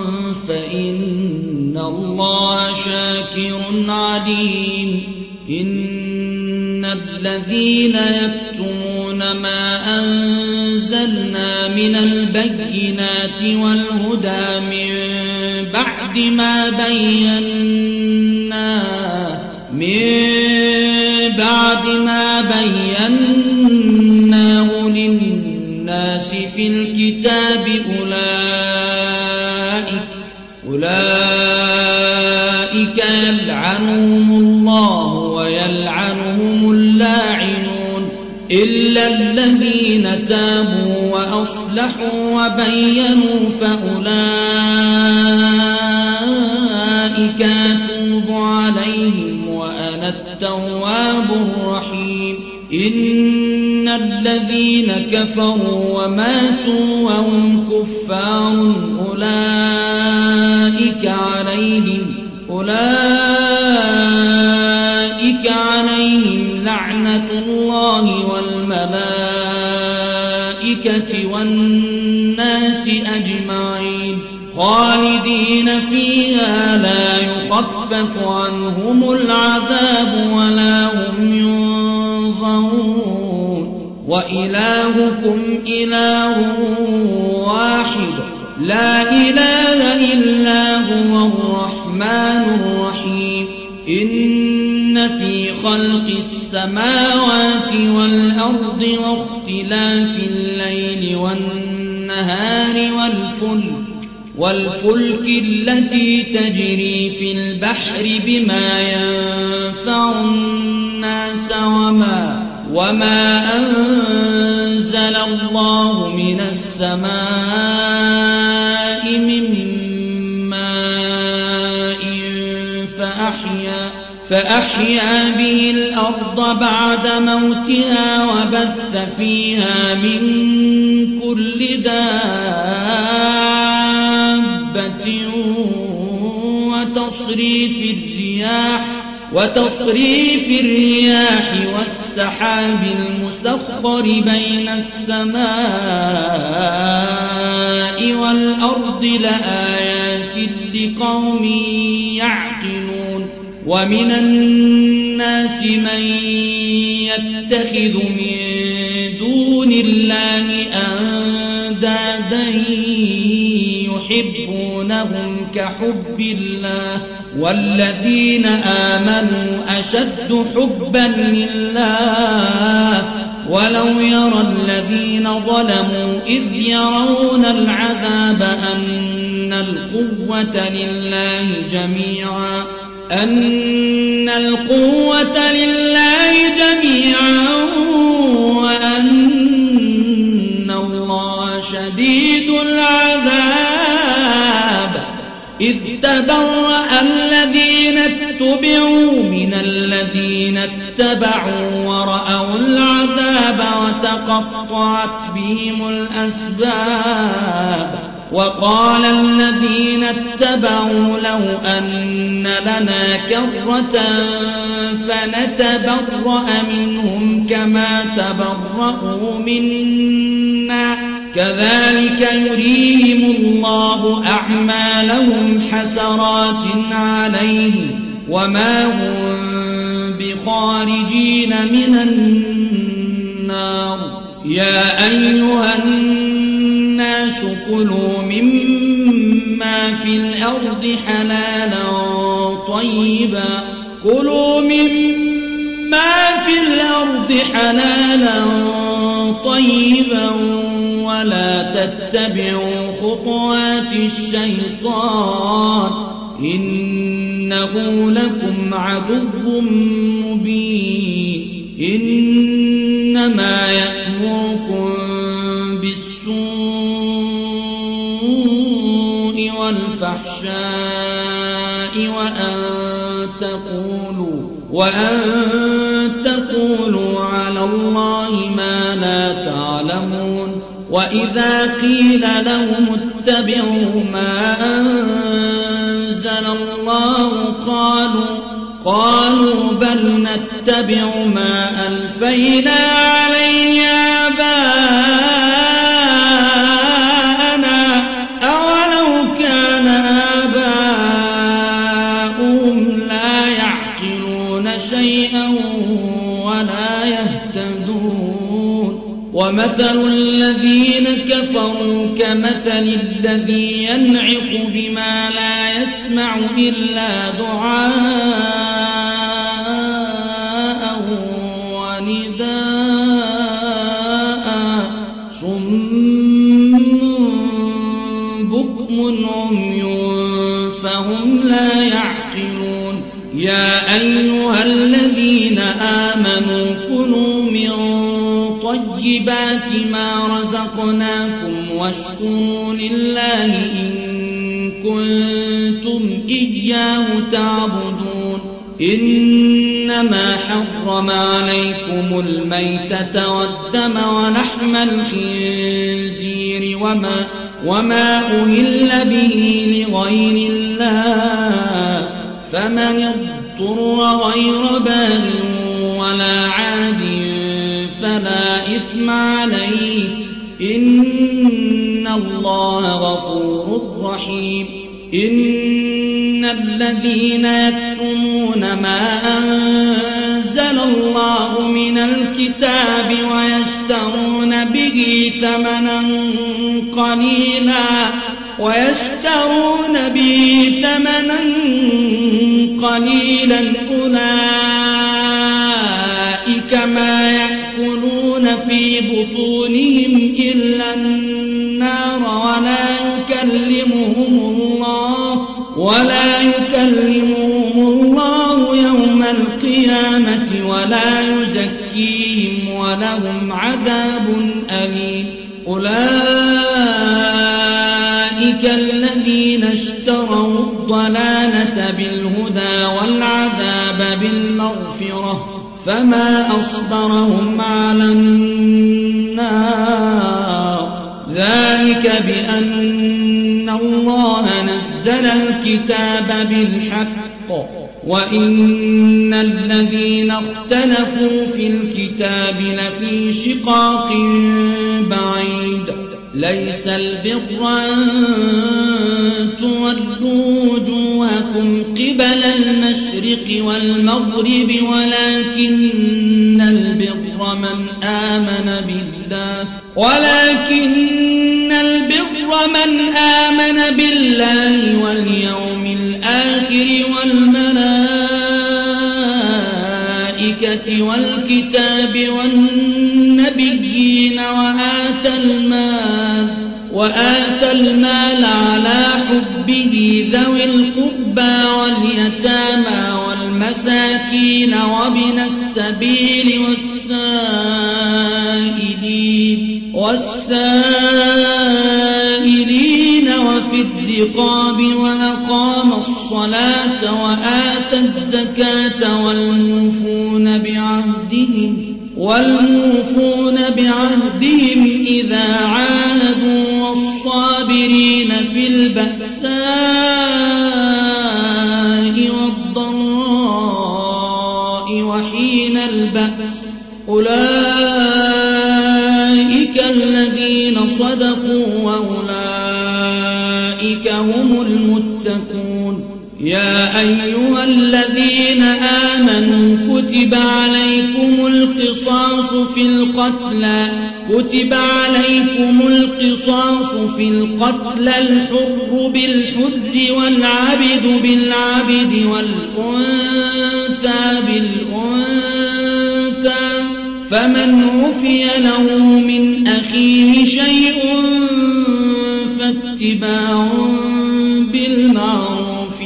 فإن الله شاكر عليم إن الذين يكتمون ما أنزلنا من البينات والهدى من بعد ما بيناه للناس في الكتاب أولئك يلعنهم الله ويلعنهم اللاعنون إلا الذين تابوا وأصلحوا وبينوا فأولئك أتوب عليهم وأنا التواب الرحيم إن الذين كفروا وماتوا وهم كفار أولئك عليهم لعنة الله والملائكة والناس أجمعين خالدين فيها لا يخفف عنهم العذاب ولا هم ينظرون وإلهكم إله واحد لا إله إلا هو الرحمن الرحيم إن في خلق السماوات والأرض واختلاف الليل والنهار والفلك التي تجري في البحر بما ينفع الناس وما أنزل الله من السماء من ماء فأحيا به الأرض بعد موتها وبث فيها من كل دابة وتصريف الرياح والسحاب المسخر بين السماء والأرض لآيات لقوم يعقلون ومن الناس من يتخذ من دون الله أندادا يحبونهم كحب الله والذين آمنوا أشد حبا لله ولو يرى الذين ظلموا إذ يرون العذاب أن القوة لله جميعا وأن الله شديد العذاب إذ تبرأ الذين اتبعوا من الذين اتبعوا ورأوا العذاب وتقطعت بهم الأسباب وقال الذين اتبعوا لو أن لنا كرة فنتبرأ منهم كما تبرأوا منا كذلك يريهم الله أعمالهم حسرات عليهم وما هم بخارجين من النار يا أيها الناس كلوا مما في الأرض حلالا طيبا ولا تتبعوا خطوات الشيطان إنه لكم عدو مبين إنما يأمركم بالسوء والفحشاء وأن تقولوا على الله ما لا تعلمون وإذا قيل لهم نتبع ما أنزل الله قالوا بل نتبع ما ألفينا عليه آباءنا أولو كان آباؤهم لا يعقلون شيئا ولا يهتدون ومثل الذين كفروا كمثل الذي ينعق بما لا يسمع إلا دعاء ونداء صم بكم عمي فهم لا يعقلون يا أيها الذين آمنوا كلوا من طيبات ما رزقناكم واشكروا لله إن كنتم إياه تعبدون إنما حرم عليكم الميتة والدم ولحم الخنزير وما أهل به لغير الله فمن اضطر غير باغ ولا عاد فلا إثم عليه إن الله غفور رحيم إن الذين يكتمون ما أنزل الله من الكتاب ويشترون به ثمنا قليلا أولئك ما يأكلون في بطونهم إلا النار ولا يكلمهم الله يوم القيامة ولا يزكيهم ولهم عذاب أليم أولئك الذين اشتروا الضلالة بالهدى والعذاب بالمغفرة فما أصبرهم على النار ذلك بأن الله نزل الكتاب بالحق وإن الذين اختلفوا في الكتاب لفي شقاق بعيد ليس البر أن تولوا وجوهكم قبل المشرق والمغرب ولكن البر من آمن بالله واليوم الآخر والملائكة والكتاب والنبيين وآتى المال على حبه ذوي القربى واليتامى والمساكين وابن السبيل والسائلين وفي الرقاب وأقام الصلاة وآتى الزكاة والموفون بعهدهم إذا عاهدوا والصابرين في البأساء والضراء وحين البأس أولئك الذين صدقوا وأولئك هم المتقون يا أيها الذين آمنوا كتب عليكم القصاص في القتلى الحر بالحر والعبد بالعبد والأنثى بالأنثى فمن عفي له من أخيه شيء فاتباع بالمعروف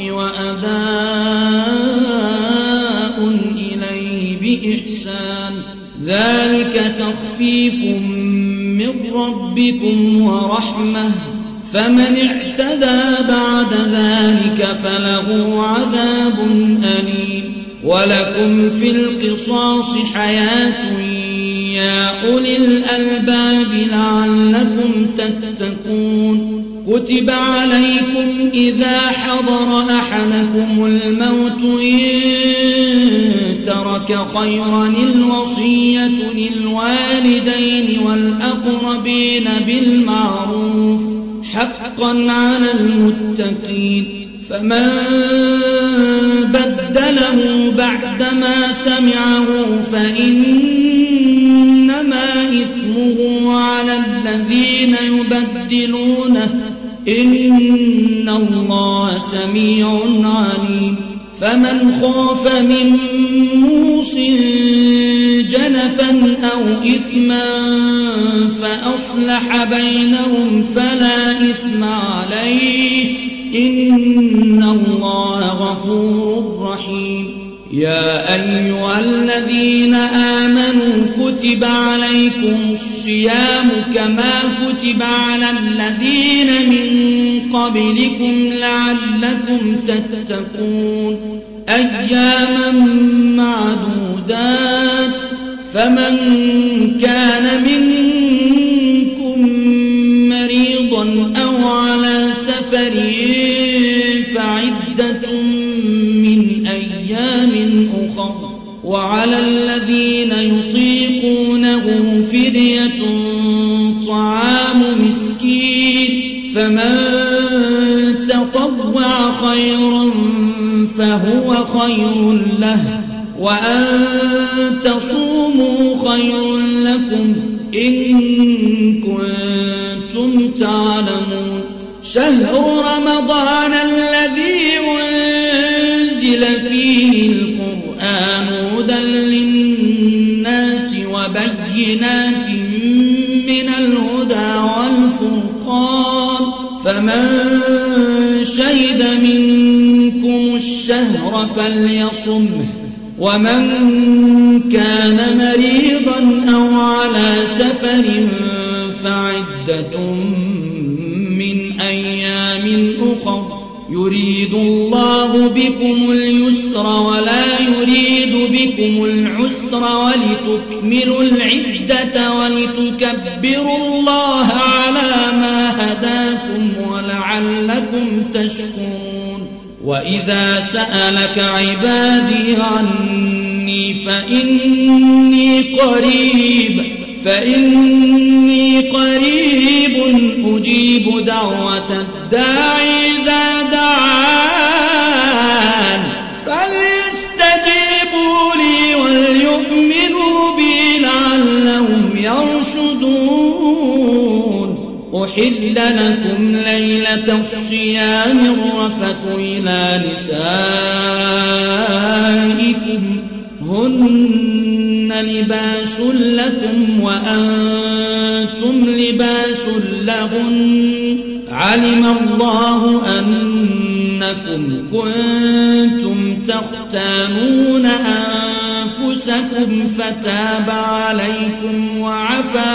وأداء إليه بإحسان ذلك تخفيف من ربكم ورحمة فمن اعتدى بعد ذلك فله عذاب أليم ولكم في القصاص حياة يا أولي الألباب لعلكم تتقون كتب عليكم إذا حضر أحدكم الموت إن ترك خيرا الوصية للوالدين والأقربين بالمعروف حقا على المتقين فمن بدله بعدما سمعه فإنما إثمه على الذين يبدلونه إن الله سميع عليم فمن خاف من موص جنفا أو إثما فأصلح بينهم فلا إثم عليه إن الله غفور رحيم يا أيها الذين آمنوا كتب عليكم الصيام كما كتب على الذين من قبلكم لعلكم تتقون أياما معدودات فمن كان منكم مريضا أو على سفر فعدة من أيام أخر وعلى الذين يطيقونه فدية طعام مسكين فمن تطوع خيرا فهو خير له وأن تصوموا خير لكم إن كنتم تعلمون شهر رمضان الذي أنزل فيه القرآن هدى للناس وبينات من الهدى والفرقان فمن شهد منكم الشهر فليصمه ومن كان مريضا أو على سفر فعدة من أيام أخر يريد الله بكم اليسر ولا يريد بكم العسر ولتكملوا العدة ولتكبروا الله على ما هداكم ولعلكم تشكرون وإذا سألك عبادي عني فإني قريب أجيب دعوة الداعي إذا دعان فليستجيبوا لي وليؤمنوا بي لعلهم يرشدون أحل لكم ليلة الصيام الرفث إلى نسائكم هن لباس لكم وأنتم لباس لهن علم الله أنكم كنتم تختانون أنفسكم فتاب عليكم وعفى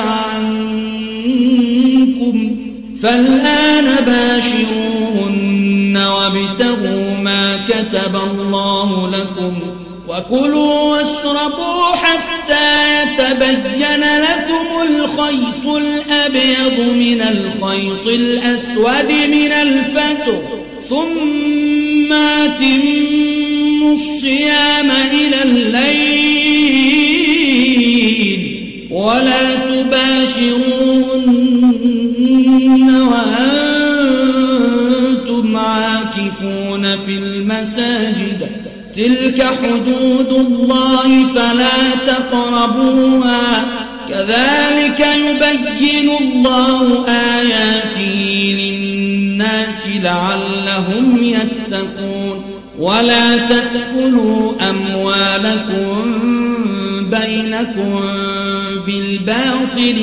عنكم فالآن باشروهن وابتغوا ما كتب الله لكم وكلوا واشربوا حتى يتبين لكم الخيط الأبيض من الخيط الأسود من الفجر ثم أتموا الصيام إلى الليل ولا تباشروهن وأنتم عاكفون في المساجد تلك حدود الله فلا تقربوها كذلك يبين الله آياته للناس لعلهم يتقون ولا تأكلوا أموالكم بينكم بالباطل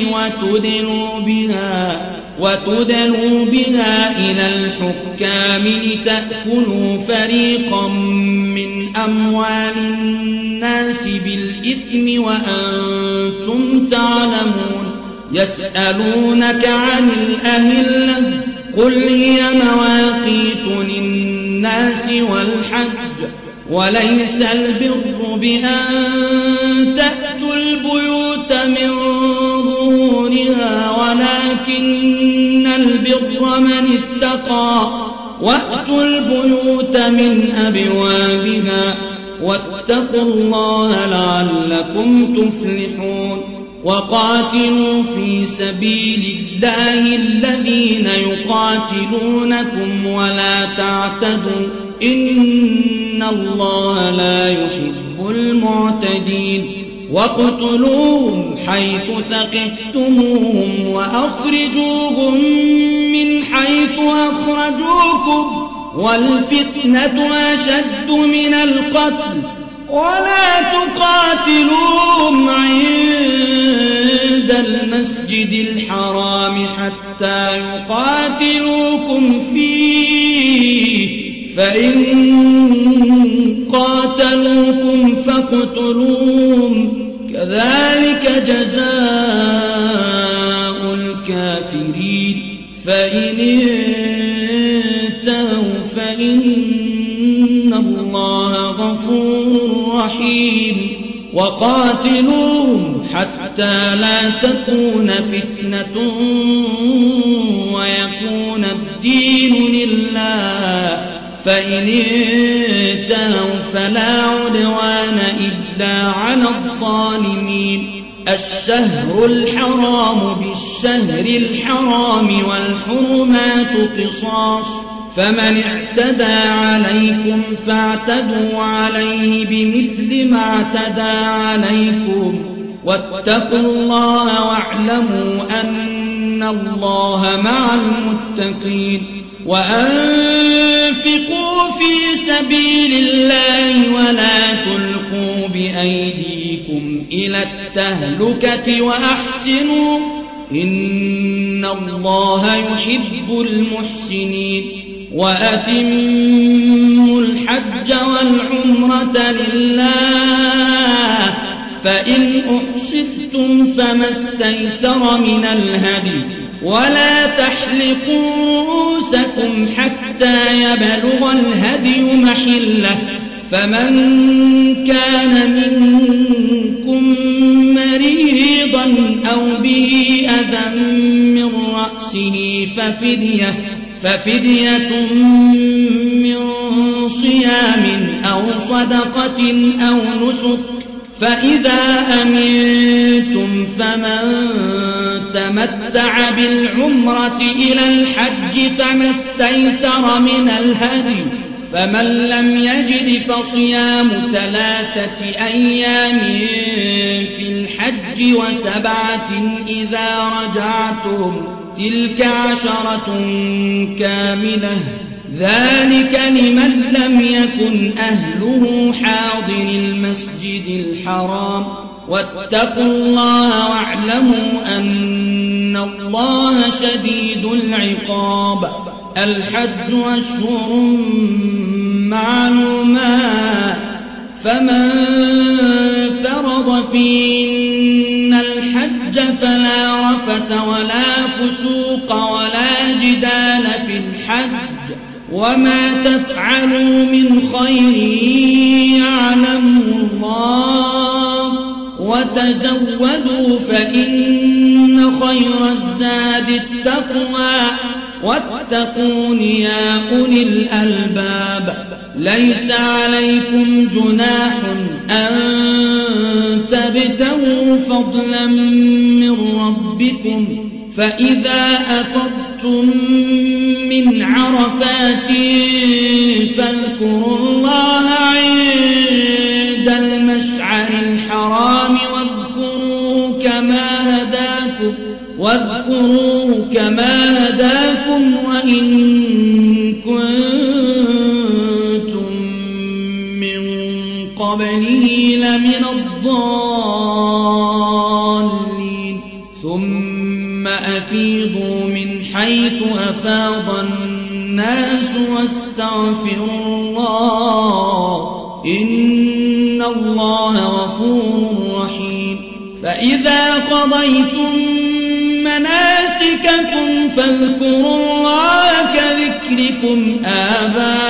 وتدلوا بها إلى الحكام لتأكلوا فريقا من أموال الناس بالإثم وأنتم تعلمون يسألونك عن الأهلة قل هي مواقيت للناس والحج وليس البر بأن تأتوا البيوت من ظهورها بطونها ولكن البر من اتقى وأتوا البيوت من أبوابها واتقوا الله لعلكم تفلحون وقاتلوا في سبيل الله الذين يقاتلونكم ولا تعتدوا إن الله لا يحب المعتدين واقتلوهم حيث ثقفتموهم وأخرجوهم من حيث أخرجوكم والفتنة أشد من القتل ولا تقاتلوهم عند المسجد الحرام حتى يقاتلوكم فيه فإن قاتلوكم فاقتلوهم كذلك جزاء الكافرين فإن انتهوا فإن الله غفور رحيم وقاتلوهم حتى لا تكون فتنة ويكون الدين لله فإن انتهوا فلا عدوان إلا على الظالمين الشهر الحرام بالشهر الحرام والحرمات قصاص فمن اعتدى عليكم فاعتدوا عليه بمثل ما اعتدى عليكم واتقوا الله واعلموا أن الله مع المتقين وأنفقوا في سبيل الله ولا تلقوا بأيديكم إلى التهلكة وأحسنوا إن الله يحب المحسنين وأتموا الحج والعمرة لله فإن أحصرتم فما استيسر من الهدي ولا تحلقوا رؤوسكم حتى يبلغ الهدي محله فمن كان منكم مريضا أو به أذى من رأسه ففدية من صيام أو صدقة أو نسك فإذا أمنتم فمن تمتع بالعمرة إلى الحج فما استيسر من الهدي فمن لم يجد فصيام 3 أيام في الحج و7 إذا رجعتم تلك 10 كاملة ذلك لمن لم يكن أهله حاضر المسجد الحرام واتقوا الله واعلموا أن الله شديد العقاب الحج أشهر معلومات فمن فرض فيهن الحج فلا رفث ولا فسوق ولا جدال في الحج وما تفعلوا من خير يعلمه الله وتزودوا فإن خير الزاد التقوى واتقون يا أولي الألباب ليس عليكم جناح أن تبتغوا فضلا من ربكم فإذا أفضتم من عرفات فاذكروا الله عند المشعر الحرام واذكروه كما هداكم وإن كنتم من قبله لمن الضالين ثم أفيضوا من حيث أفاض الناس واستغفروا الله إن الله غفور رحيم فإذا قضيتم مناسككم فاذكروا الله كذكركم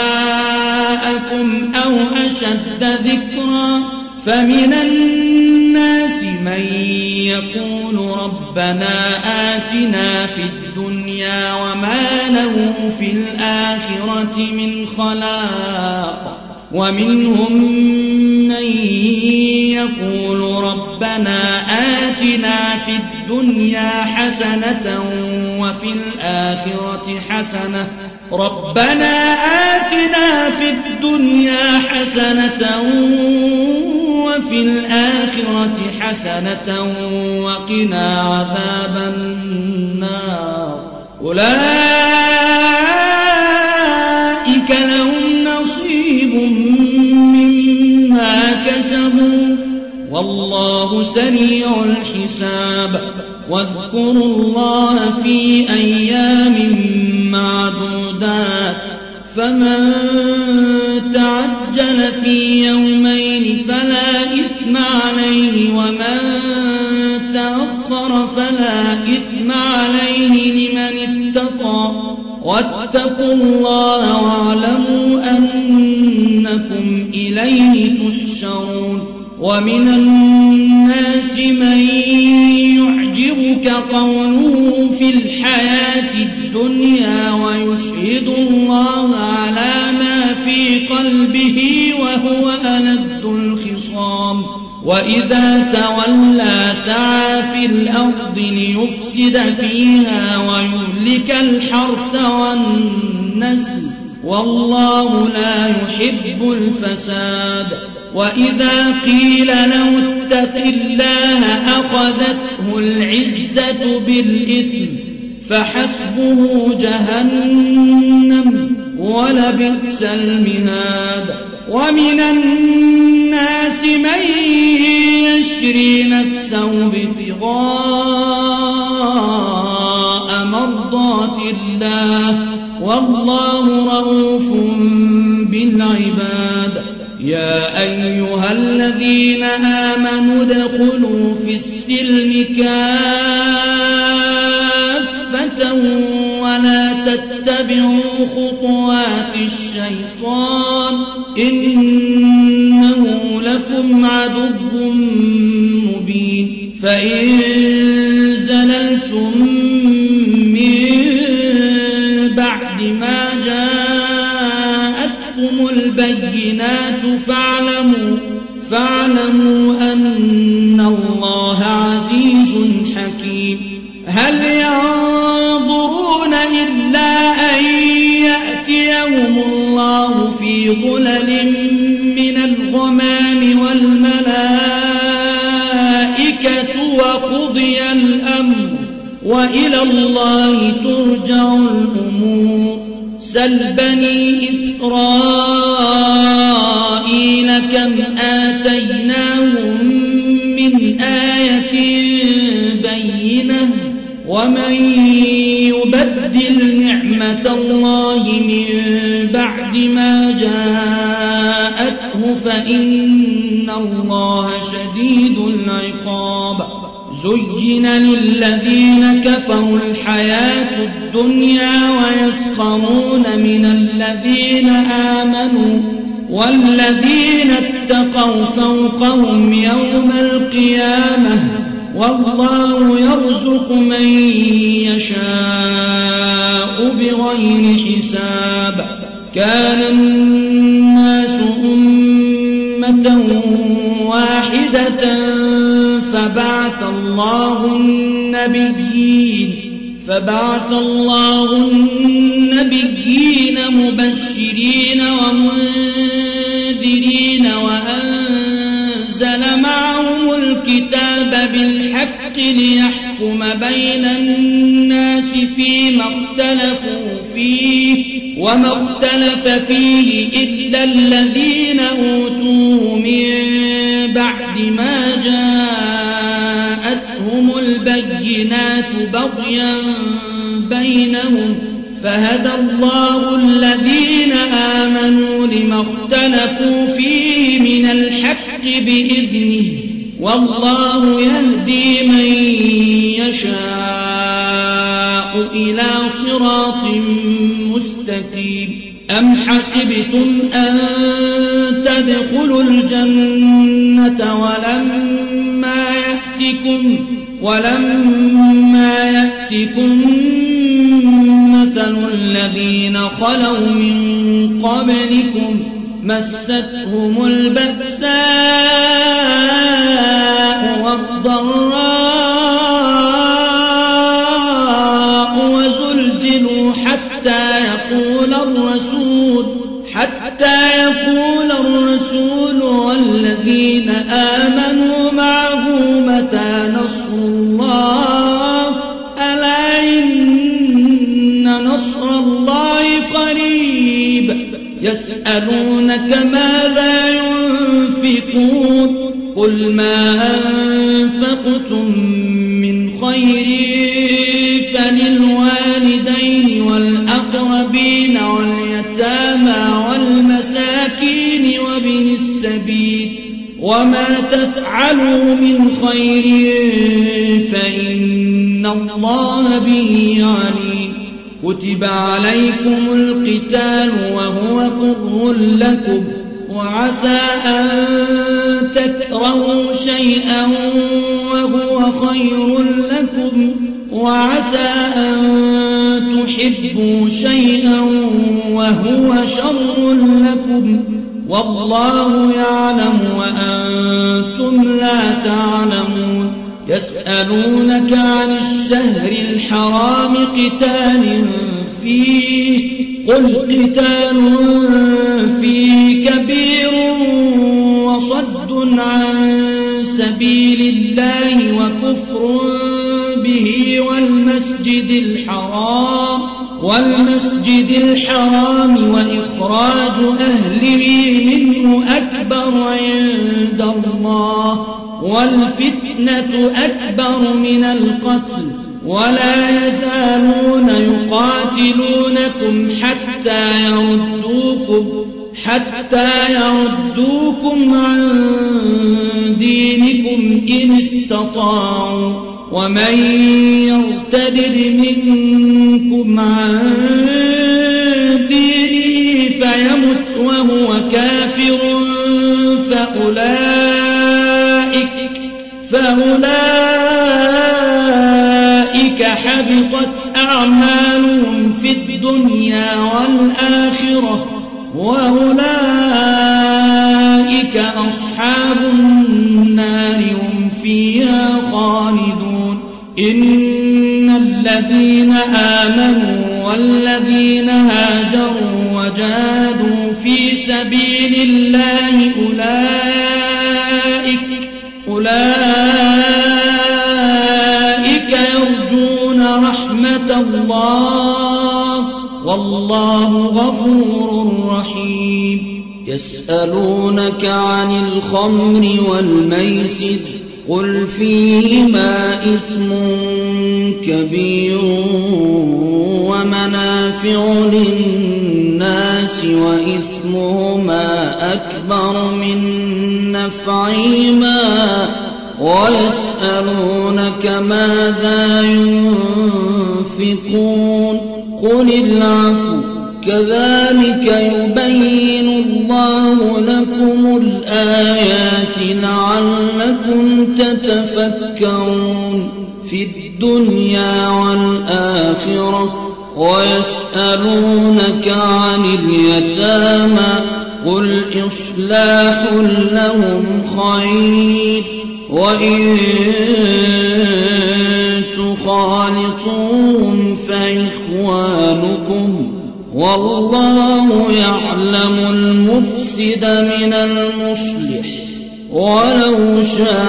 آباءكم أو أشد ذكرا فمن الناس من يقول ربنا آتنا في الدنيا وما له في الآخرة من خلاق ومنهم من يقول ربنا آتنا في الدنيا حسنة وفي الآخرة حسنة ربنا آتنا في الدنيا حسنة وفي الآخرة حسنة وقنا عذاب النار أولئك لهم نصيب مما كسبوا والله سريع الحساب واذكروا الله في أيام معدودات فمن تعجل في يومين فلا إثم عليه ومن تأخر فلا إثم عليه لمن اتقى واتقوا الله واعلموا أنكم إليه تحشرون ومن الناس من يعجبك قوله في الحياة الدنيا ويشهد الله على ما في قلبه وهو ألد الخصام وإذا تولى سعى في الأرض ليفسد فيها ويهلك الحرث والنسل والله لا يحب الفساد وإذا قيل له اتق الله أخذته العزة بالإثم فحسبه جهنم ولبئس المهاد ومن الناس من يشري نفسه ابتغاء مرضات الله والله رؤوف بالعباد يا أيها الذين آمنوا ادخلوا في السلم كافة ولا تتبعوا خطوات الشيطان إنه لكم عدو مبين فإن زللتم من بعد ما جاءتكم البينات فاعلموا أن الله عزيز حكيم هل ينظرون إلا أن يأتيهم الله في ظلل من الغمام والملائكة وقضي الأمر وإلى الله ترجع الأمور سل بني إسرائيل كم آتيناهم من آية بينة ومن يبدل نعمة الله من بعد ما جاءته فإن الله شديد العقاب زين للذين كفروا الحياة الدنيا ويسخرون من الذين آمنوا والذين اتقوا فوقهم يوم القيامة والله يرزق من يشاء بغير حساب كان الناس أمة واحدة فبعث الله النبيين مبشرين ومنذرين وأنزل معهم الكتاب بالحق ليحكم بين الناس فيما اختلفوا فيه وما اختلف فيه إلا الذين أوتوه من بعد ما جاءتهم البينات بغيا بينهم فهدى الله الذين آمنوا لما اختلفوا فيه من الحق بإذنه والله يهدي من يشاء إلى صراط مستقيم أم حسبتم أن تدخلوا الجنة ولما يأتكم مثل الذين خلوا من قبلكم مستهم البأساء والضراء وزلزلوا حتى يقول الرسول والذين آمنوا معه متى نصر الله ألا إن نصر الله قريب يسألونك ماذا ينفقون قل ما أنفقتم من خير فللوالدين والأقربين واليتامى والمساكين وابن السبيل وما تفعلوا من خير فإن الله به عليم كتب عليكم القتال وهو كره لكم وعسى أن تكرهوا شيئا وهو خير لكم وعسى أن تحبوا شيئا وهو شر لكم والله يعلم وأنتم لا تعلمون يسألونك عن الشهر الحرام قتال فيه قل قتال فيه كبير وصد عن سبيل الله وكفر به والمسجد الحرام وإخراج أهله منه أكبر عند الله والفتنة أكبر من القتل ولا يزالون يقاتلونكم حتى يردوكم عن دينكم إن استطاعوا ومن يرتد منكم عن دينه فيمت وهو كافر فأولئك حبطت أعمالهم في الدنيا والآخرة وأولئك أصحاب النار هم فيها خالدون إن الذين آمنوا والذين هاجروا وجاهدوا في سبيل الله أولئك يرجون رحمة الله والله غفور رحيم يسألونك عن الخمر والميسر قل فيهما إثم كبير ومنافع للناس وإثمهما أكبر من نفعهما ويسألونك ماذا ينفقون قل العفو كذلك يبين الله لكم الآيات لعلكم تتفكرون في الدنيا والآخرة ويسألونك عن اليتامى قل إصلاح لهم خير وإن تخالطوهم فإخوانكم والله يعلم المفسد من المصلح ولو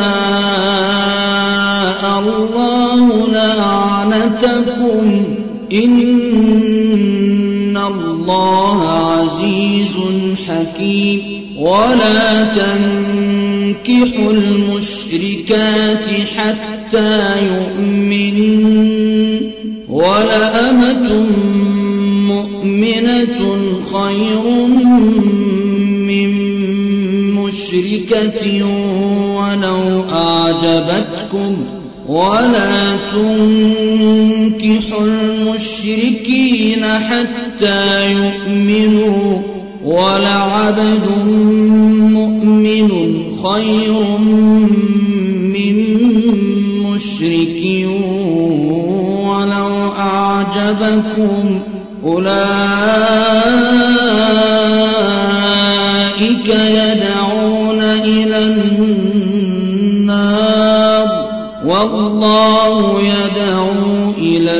شاء الله لأعنتكم إن الله عزيز حكيم ولا تنكحوا المشركات حتى يؤمنن ولأمة مؤمنة خير من مشركة ولو أعجبتكم ولا تنكحوا المشركين حتى يؤمنوا ولعبد مؤمن خير من أصحابكم أولئك يدعون إلى النار والله يدعو إلى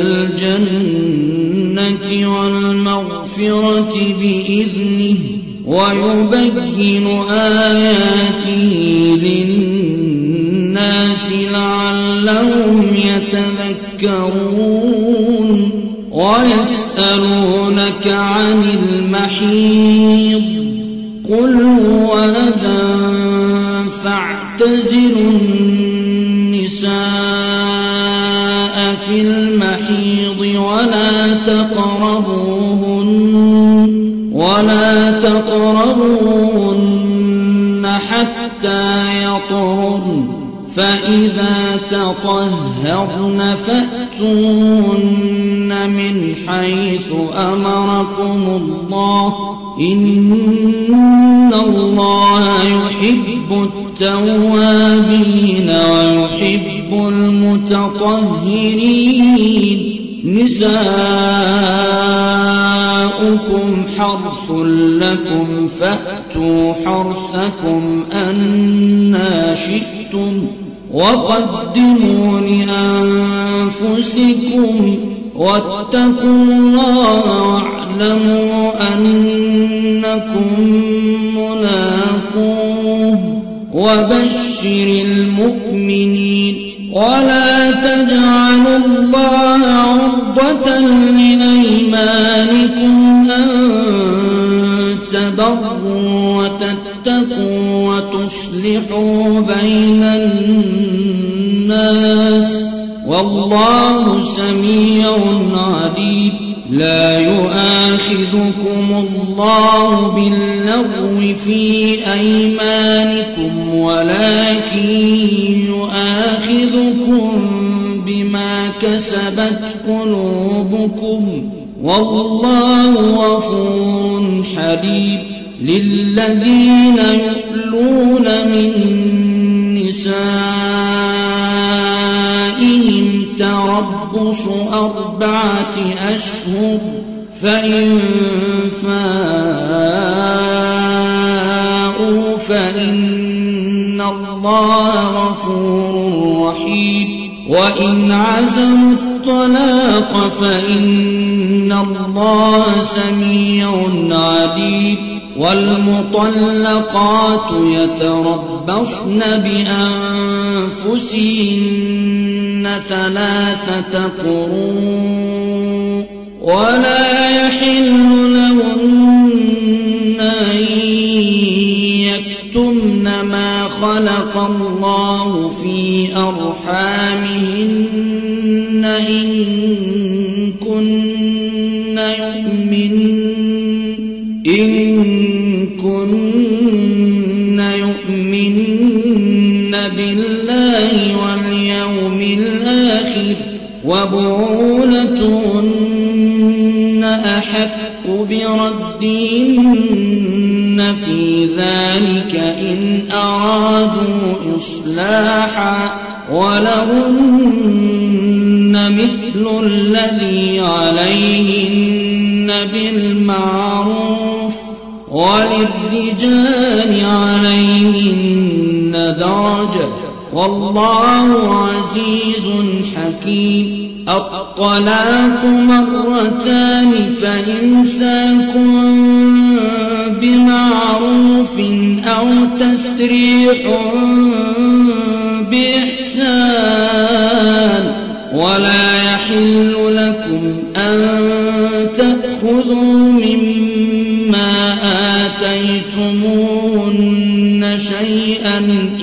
الجنة والمغفرة بإذنه ويبين آياته للناس لعلهم يتذكرون ويسألونك عن المحيض قل هو أذى فاعتزلوا النساء في المحيض ولا تقربوهن حتى يطهرن فإذا تطهرن فأتوهن من حيث أمركم الله إن الله يحب التوابين ويحب المتطهرين نساؤكم حرث لكم فأتوا حرثكم أنى شئتم وقدموا لأنفسكم واتقوا الله واعلموا أنكم ملاقوه وبشر المؤمنين ولا تجعلوا الله عرضة لأيمانكم أن تبروا وتتقوا وتصلحوا بين الناس والله سميع عليم لا يؤاخذكم الله باللغو في أيمانكم ولكن يؤاخذكم بما كسبت قلوبكم والله غفور حليم للذين يؤلون من نسائهم تربص 4 أشهر فإن فاءوا فإن الله غفور رحيم وإن عزموا الطلاق فإن الله سميع عليم والمطلقات يتربصن بأنفسهن 3 قروء ولا يحل لهن أن يكتمن ما خلق الله في أرحامهن إن كن يؤمن بالله واليوم الآخر وبعولتهن أحق بردهن في ذلك إن أرادوا إصلاحا ولهن مثل الذي عليهن بالمعروف وللرجال عليهن درجة والله عزيز حكيم الطلاق 2 فإمساك بمعروف أو تسريح بإحسان ولا يحل لكم أن تأخذوا مما آتيتموهن شيئا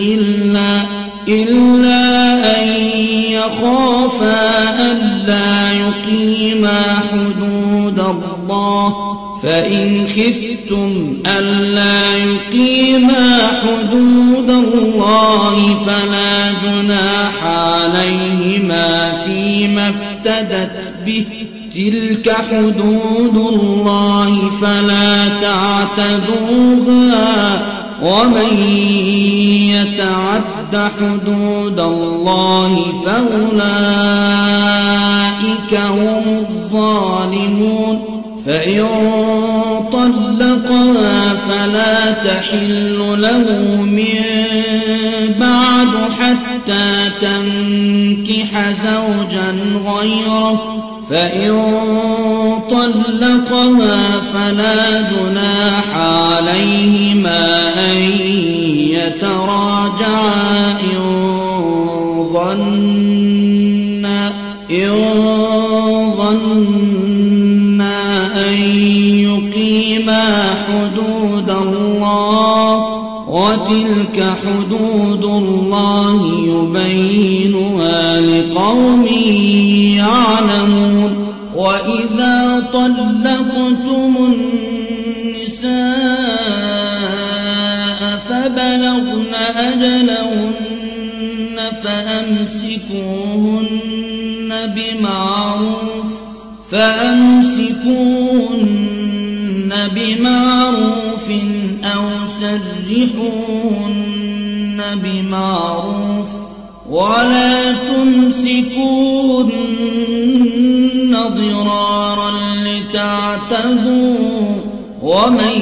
إلا أن يخافا ألا يقيما حدود الله فإن خفتم ألا يقيما حدود الله فلا جناح عليهما فيما افتدت به تلك حدود الله فلا تعتدوها ومن يتعد حدود الله فأولئك هم الظالمون فإن طلقها فلا تحل له من بعد حتى تنكح زوجا غيره فإن طلقها فلا جناح عليهما أن يتراجعا إن ظنا أن يقيما حدود الله وتلك حدود الله يبينها لقوم يعلمون وإذا طلقتم النساء فبلغن أجلهن فأمسكوهن بمعروف أو سرحوهن بمعروف ولا تمسكوهن ضرارا لتعتدوا ومن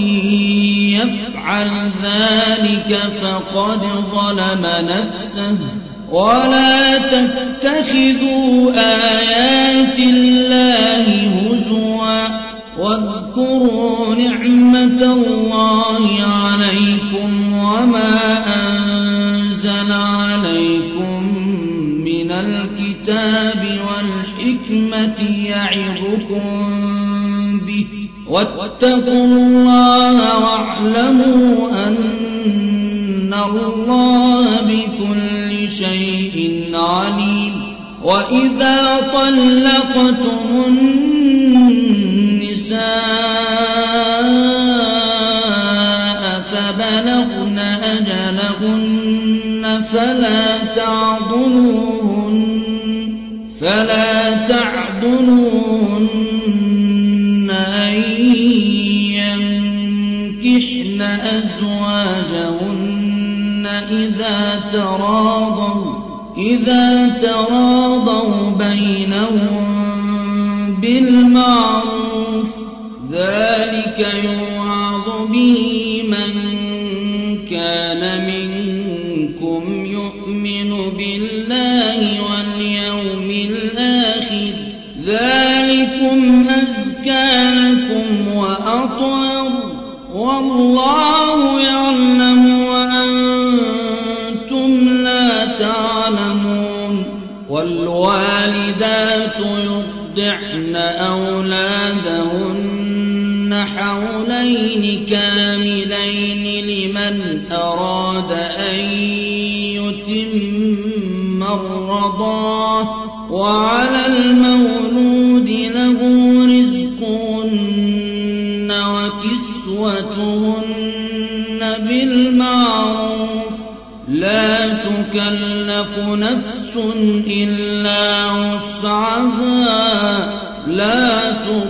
يفعل ذلك فقد ظلم نفسه ولا تتخذوا آيات الله هزوا واذكروا نعمة الله عليكم وما أنزل عليكم من الكتاب والحكمة يعظكم به واتقوا الله واعلموا أن الله بكل شيء عليم وإذا طلقتم النساء فبلغن أجلهن فلا تعضلوهن أن ينكحن أزواجهن إذا تراضوا بينهم بالمعروف ذلك يوعظ به من كان منكم يؤمن بالله واليوم الآخر ذلكم أزكى لكم وأطهر والله يعلم وأنتم لا تعلمون والوالدات يرضعن أولادهن حولين كاملين لمن أراد أن يتم الرضاعة وعلى المولود له رزقهن وكسوتهن بالمعروف لا تكلف نفس إلا وسعها لا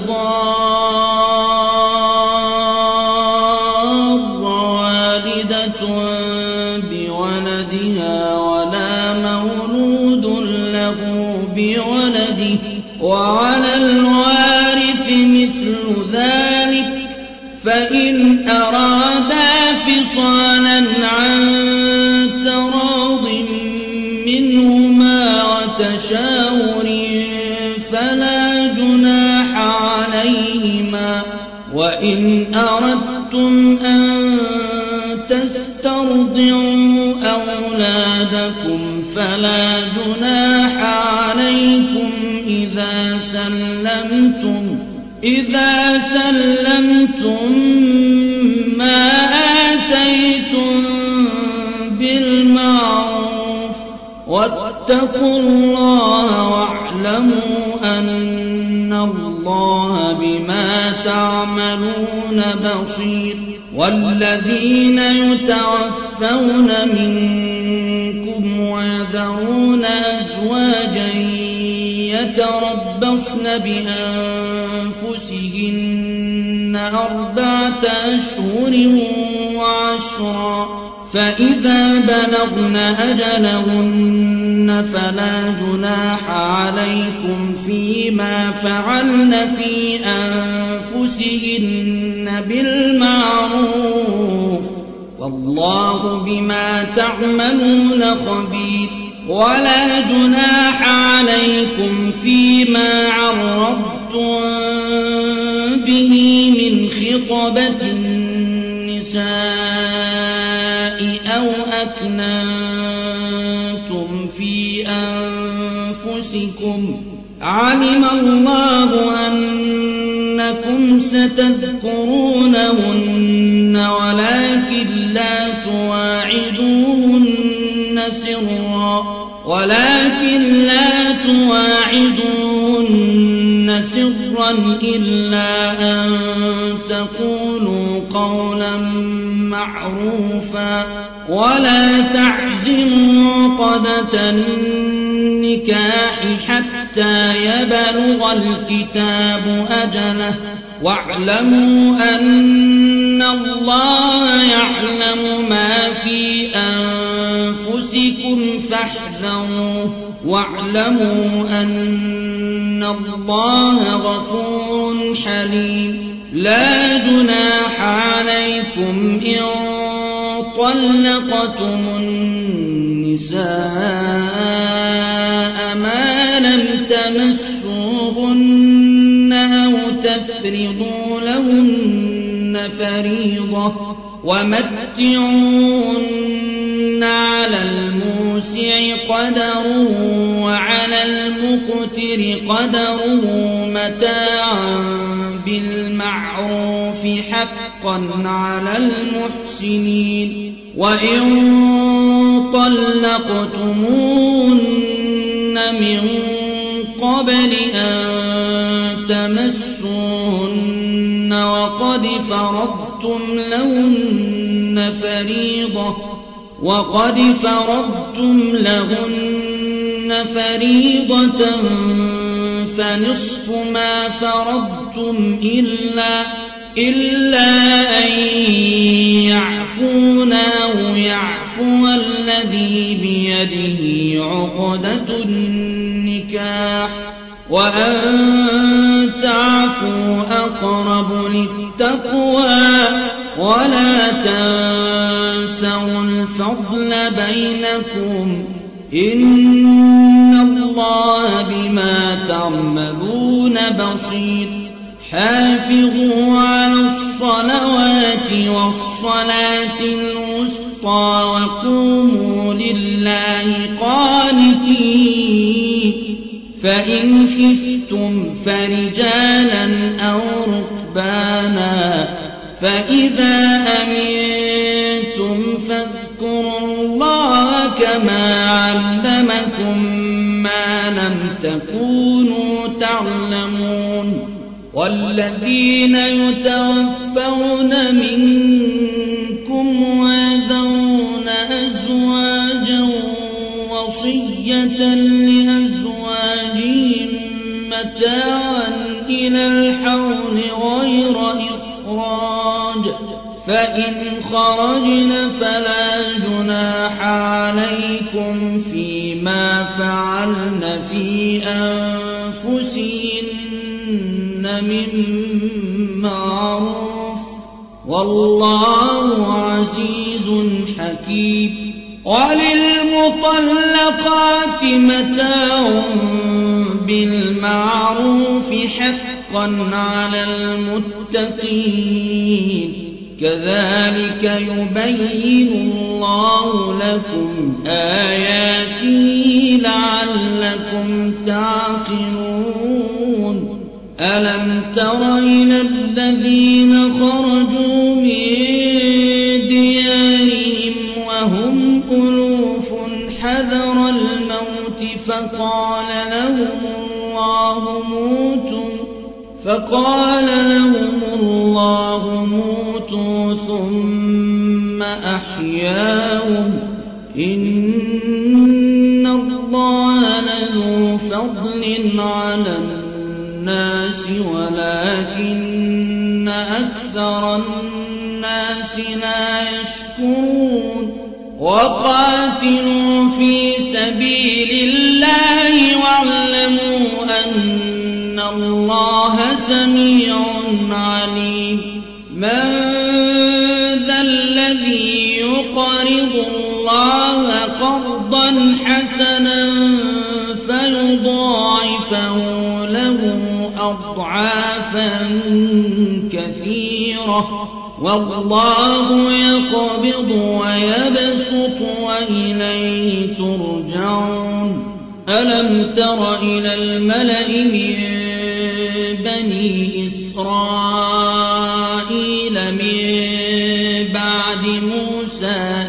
تضار والدة بولدها ولا مولود له بولده وعلى الوارث مثل ذلك فإن أرادا فصالا عن تراض منهما وتشاور فلا جناح عليهما وإن أردتم أن تسترضعوا أولادكم فلا جناح عليكم إذا سلمتم ما آتيتم بالمعروف واتقوا الله واعلموا أن الله بما تعملون بصير والذين يتوفون منكم ويذرون أزواجا يتربصن بأنفسهن 4 أشهر وعشرا فإذا بلغن أجلهن فلا جناح عليكم فيما فعلن في أنفسهن بالمعروف والله بما تعملون خبير ولا جناح عليكم فيما عرضتم به من خطبة النساء أو أكننتم في أنفسكم علم الله أنكم ستذكرونهن ولكن لا تواعدوهن سرا إلا أن تقولوا قولا معروفا ولا تعزموا عقدة النكاح حتى يبلغ الكتاب أجله واعلموا أن الله يعلم ما في أنفسكم فاحذروه واعلموا أن الله غفور حليم لا جناح عليكم إن طلقتم النساء ما لم تمسوهن أو تفرضوا لهن فريضة ومتعوهن على الموسع قدره وعلى المقتر قدره متاعا بالمعروف حقا على المحسنين وإن طلقتموهن من قبل أن تمسوهن وقد فرضتم لهن فريضة فنصف ما فرضتم إلا أن يعفون أو يعفو الذي بيده عقدة النكاح وأن تعفوا أقرب للتقوى ولا تنسوا الفضل بينكم إن الله بما تعملون بصير حافظوا على الصلوات والصلاة الوسطى وقوموا لله قانتين فإن خفتم فرجالا أو ركبانا فإذا أمنتم فاذكروا الله كما علمكم ما لم تكونوا تعلمون والذين يتوفون منكم ويذرون أزواجا وصية لأزواجهم متاعا إلى الحول غير إخراج فإن خرجن فلا جناح عليكم فيما فعلن في أنفسهن من معروف والله عزيز حكيم وللمطلقات متاع بالمعروف حقا على المتقين كذلك يبين الله لكم آياته لعلكم تعقلون ألم تر إلى الذين خرجوا من ديارهم وهم ألوف حذر الموت فقال لهم الله موتوا ثم أحياهم إن الله لذو فضل على الناس ولكن أكثر الناس لا يشكرون وقاتلوا في سبيل الله واعلموا أن الله سميع عليم من ذا الذي يقرض الله قرضا حسنا فيضاعفه له أضعافا كثيرة والله يقبض ويبسط وإليه ترجعون ألم تر إلى الملأ من بني إسرائيل من بعد موسى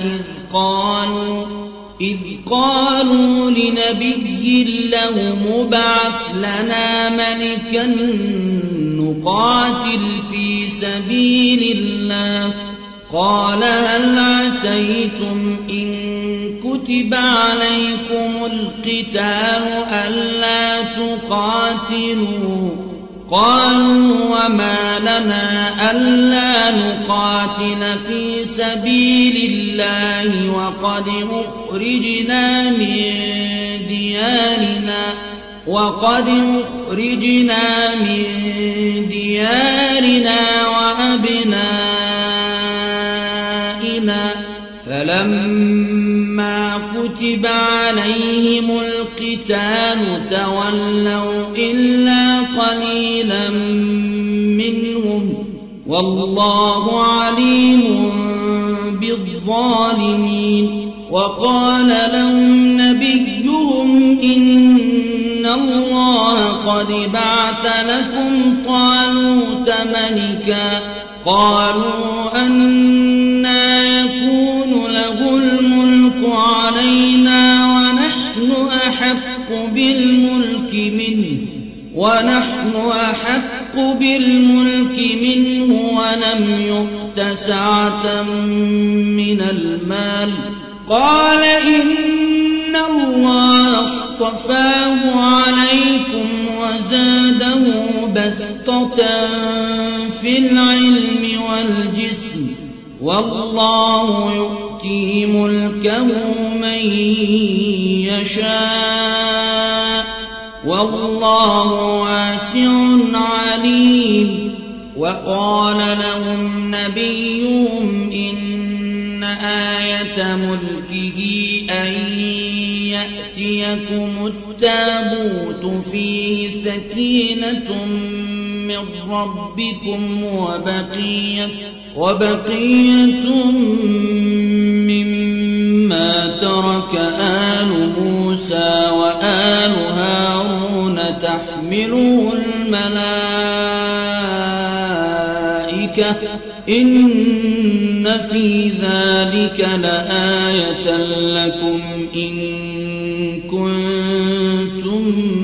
إذ قالوا لنبي له مبعث لنا ملكا نقاتل في سبيل الله قال هل عسيتم إن كتب عليكم القتال ألا تقاتلوا قالوا وما لنا ألا نقاتل في سبيل الله وقد أخرجنا من ديارنا وأبنائنا فلما كتب عليهم القتال تولوا إلا قليلا منهم والله عليم بالظالمين وقال لهم نبيهم إن الله قد بعث لكم طالوت ملكا قالوا أنى يكون له الملك علينا ونحن أحق بالملك منه ولم يؤت سعة من المال قال إن الله اصطفاه عليكم وزاده بسطة في العلم والجسم والله يؤتي ملكه من يشاء والله واسع عليم وقال لهم نبيهم إن آية ملكه أن يأتيكم التابوت فيه سكينة من ربكم وبقية مما ترك آل موسى وآل هارون تحمله الملائكة إن في ذلك لآية لكم إن كنتم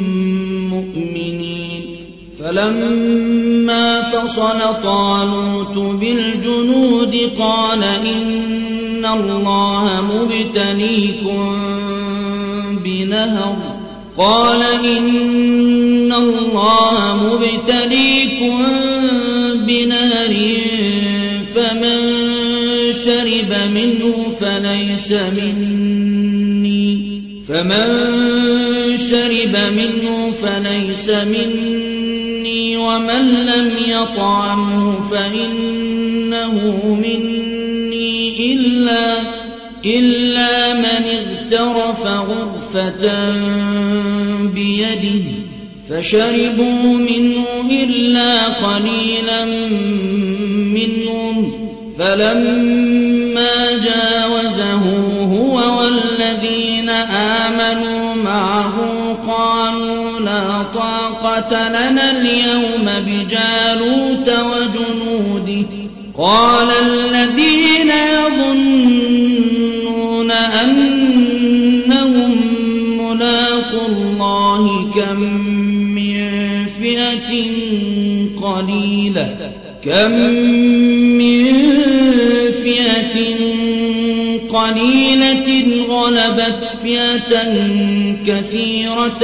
مؤمنين فلما فصل طالوت بالجنود قال إن الله مبتليكم بنهر فمن شرب منه فليس مني ومن لم يطعمه فإنه مني إلا من اغترف غرفة بيده فشربوا منه إلا قليلا منهم فلما جاوزه هو والذين آمنوا معه قالوا لا طاقة لنا اليوم بجالوت وجنوده قال الذين يظنون أنهم ملاقو الله كم من فئة قليلة غلبت فئة كثيرة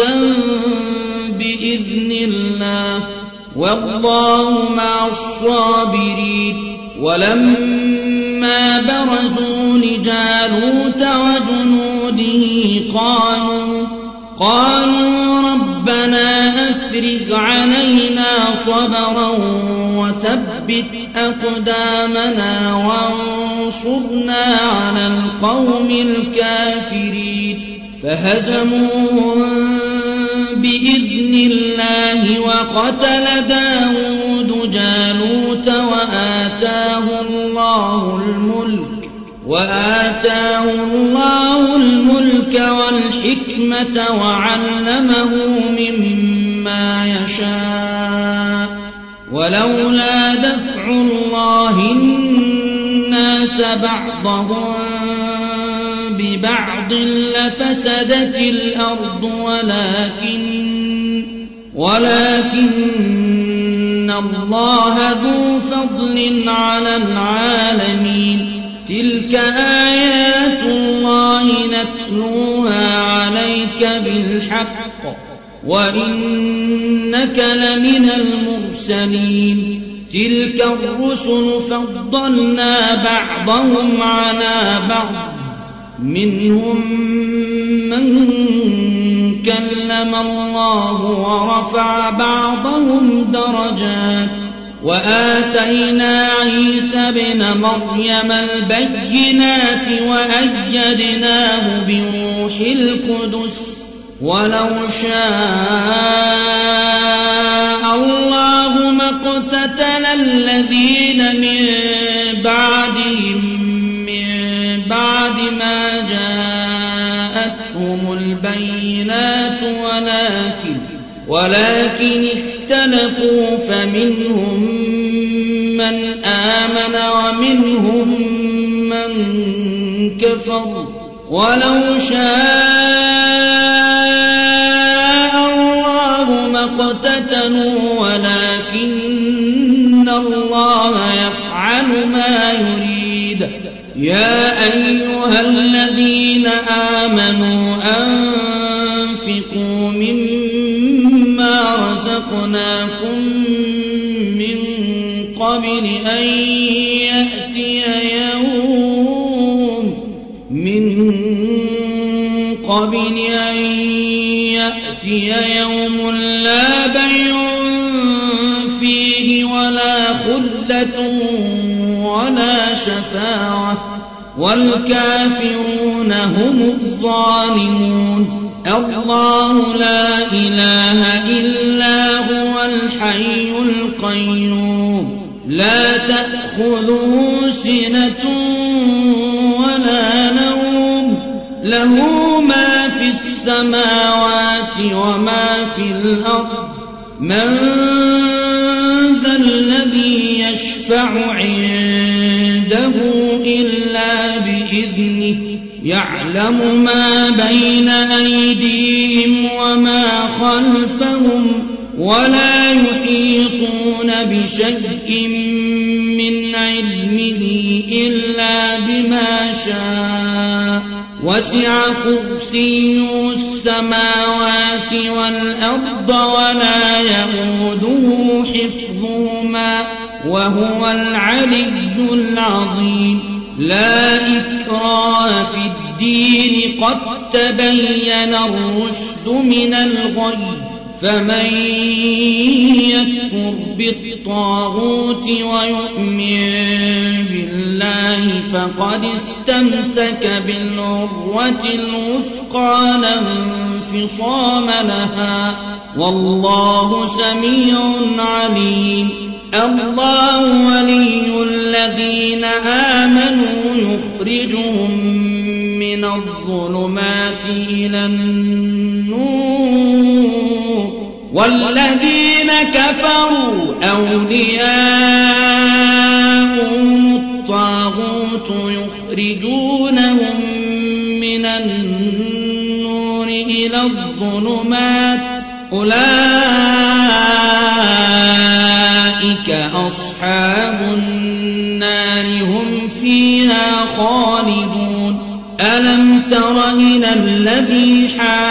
بإذن الله والله مع الصابرين ولما ولما برزوا لجالوت وجنوده قالوا ربنا أفرغ علينا صبرا وثبت أقدامنا وانصرنا على القوم الكافرين فهزموهم بإذن الله وقتل داود جالوت وآتاه الله الملك والحكمة وعلمه مما يشاء ولولا دفع الله الناس بعضهم ببعض لفسدت الأرض ولكن الله ذو فضل على العالمين تلك آيات الله نتلوها عليك بالحق وإنك لمن المرسلين تلك الرسل فضلنا بعضهم على بعض منهم من كلم الله ورفع بعضهم درجات وآتينا عيسى ابن مريم البينات وأيدناه بروح القدس ولو شاء الله ما اقتتل الذين من بعد ما جاءتهم البينات ولكن اختلفوا فمنهم من آمن ومنهم من كفر ولو شاء الله ما اقتتلوا ولكن الله يفعل ما يريد يا أيها الذين آمنوا أنفقوا مما رزقناكم من قبل أن يأتي يوم لا بيع فيه ولا خلة ولا شفاعة والكافرون هم الظالمون الله لا إله إلا هو الحي القيوم لا تأخذه سنة ولا نوم له ما في السماوات وما في الأرض من ذا الذي يشفع عنده إلا بإذنه يعلم ما بين أيديهم وما خلفهم ولا يحيطون بشيء من علمه إلا بما شاء وسع كرسيه السماوات والأرض ولا يئوده حفظهما وهو العلي العظيم لا إكراه في الدين قد تبين الرشد من الغي فمن يكفر بالطاغوت ويؤمن بالله فقد استمسك بالعروة الوثقى لا انفصام لها والله سميع عليم الله ولي الذين آمنوا يخرجهم من الظلمات إلى النور والذين كفروا أولياءهم الطاغوت يخرجونهم من النور إلى الظلمات أولئك أصحاب النار هم فيها خالدون ألم تر إلى الذي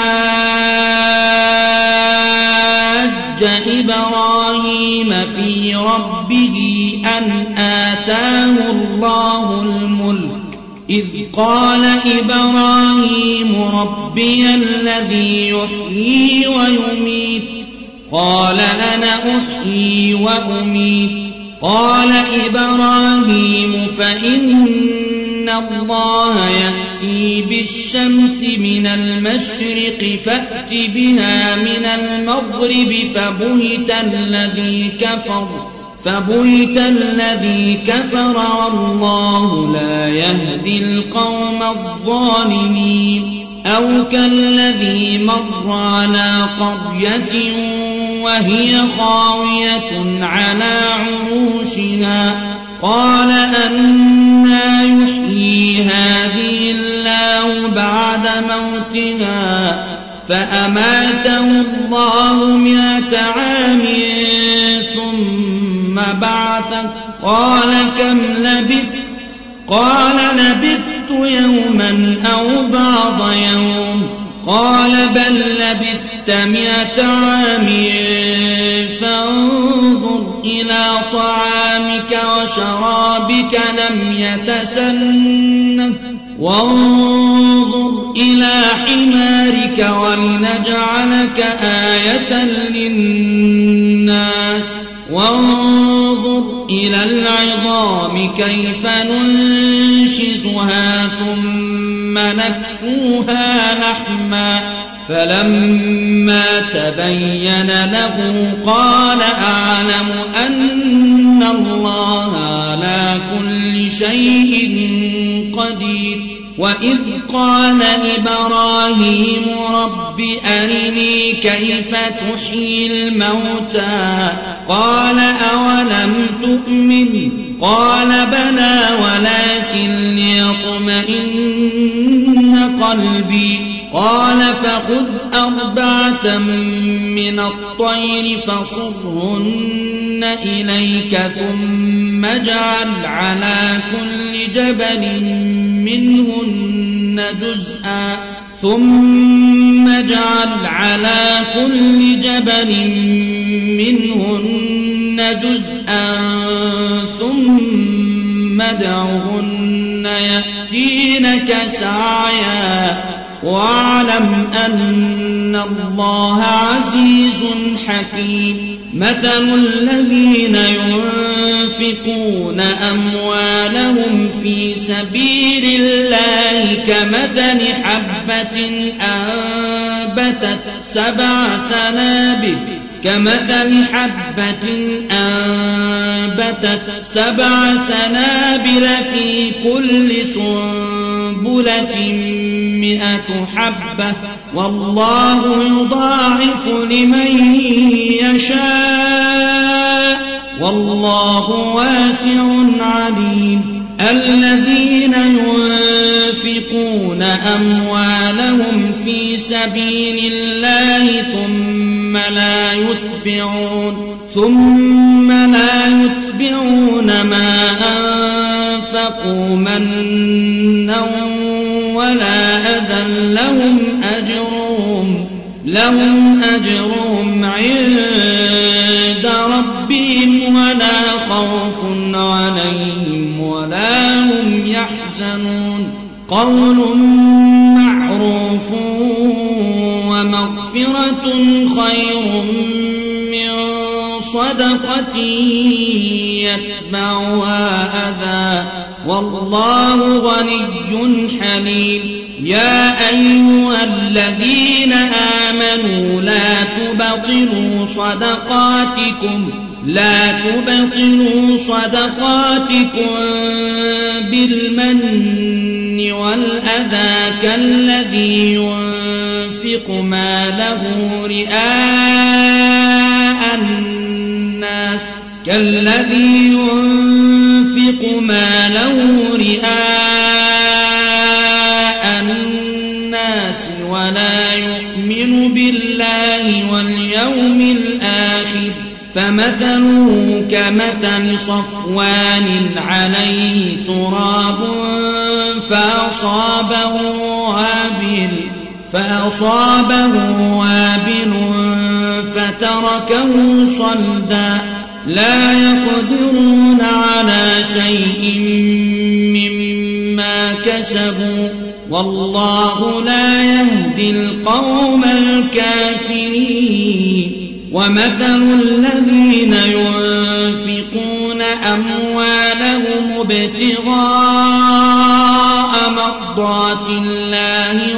حاج إبراهيم في ربه أن آتاه الله الملك إذ قال إبراهيم ربي الذي يحيي ويميت قال أنا أحيي وأميت قال إبراهيم فإن الله يأتي بالشمس من المشرق فأت بها من المغرب فبهت الذي كفر والله لا يهدي القوم الظالمين أو كالذي مر على قرية وهي خاوية على عروشها قال أنى يحيي هذه الله بعد موتها فأماته الله 100 عام ثم بعثه قال كم لبثت قال لبثت يوما أو بعض يوم قال بل لبثت 100 عام فانظر إلى طعامك وشرابك لم يتسنه وانظر إلى حمارك ولنجعلك آية للناس وانظر إلى العظام كيف ننشزها ثم نكسوها لحما فلما تبين له قال أعلم أن الله على كل شيء قدير وإذ قال إبراهيم رب أرني كيف تحيي الموتى قال أولم تؤمن قال بلى ولكن ليطمئن قلبي قال فخذ 4 من الطير فصرهن إليك ثم اجعل على كل جبل منهن جزءا ثم ادعهن يأتينك سعيا واعلم أن الله عزيز حكيم مثل الذين ينفقون أموالهم في سبيل الله كمثل حبة أنبتت 7 سنابل في كل سنبلة 100 حبة والله يضاعف لمن يشاء والله واسع عليم الذين ينفقون أموالهم في سبيل الله ثم لا يتبعون ما أنفقوا منا ولا أذى لهم أجرهم عند ربهم ولا خوف عليهم ولا هم يحزنون قول معروف ومغفرة خير من صدقة يتبعها أذى والله غني حليم يا أيها الذين آمنوا لا تبطلوا صدقاتكم بالمن والأذى كالذي ينفق ماله رئاء الناس ولا يؤمن بالله واليوم الآخر فمثله كمثل صفوان عليه تراب فأصابه وابل فتركه صلدا لا يقدرون على شيء مما كسبوا والله لا يهدي القوم الكافرين ومثل الذين ينفقون أموالهم ابتغاء مرضات الله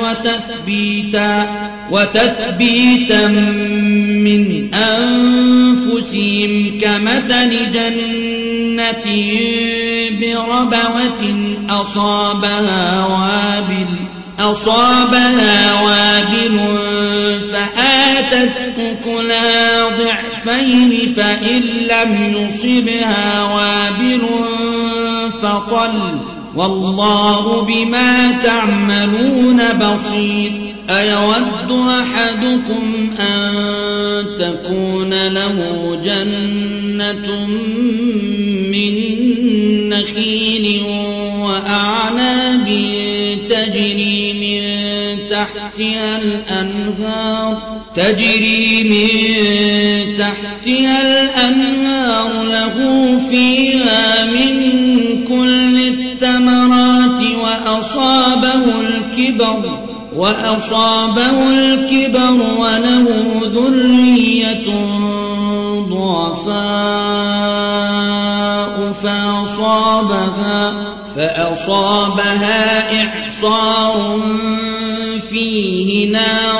وتثبيتا من أنفسهم كمثل جنة بربوة أصابها وابل فآتت أكلها ضعفين فإن لم يصبها وابل فطل والله بما تعملون بصير أيود أحدكم أن تكون له جنة من نخيل وأعناب تجري من تحتها الأنهار له فيها من كل الثمرات وأصابه الكبر وله ذرية ضعفاء فأصابها إعصار فيه نار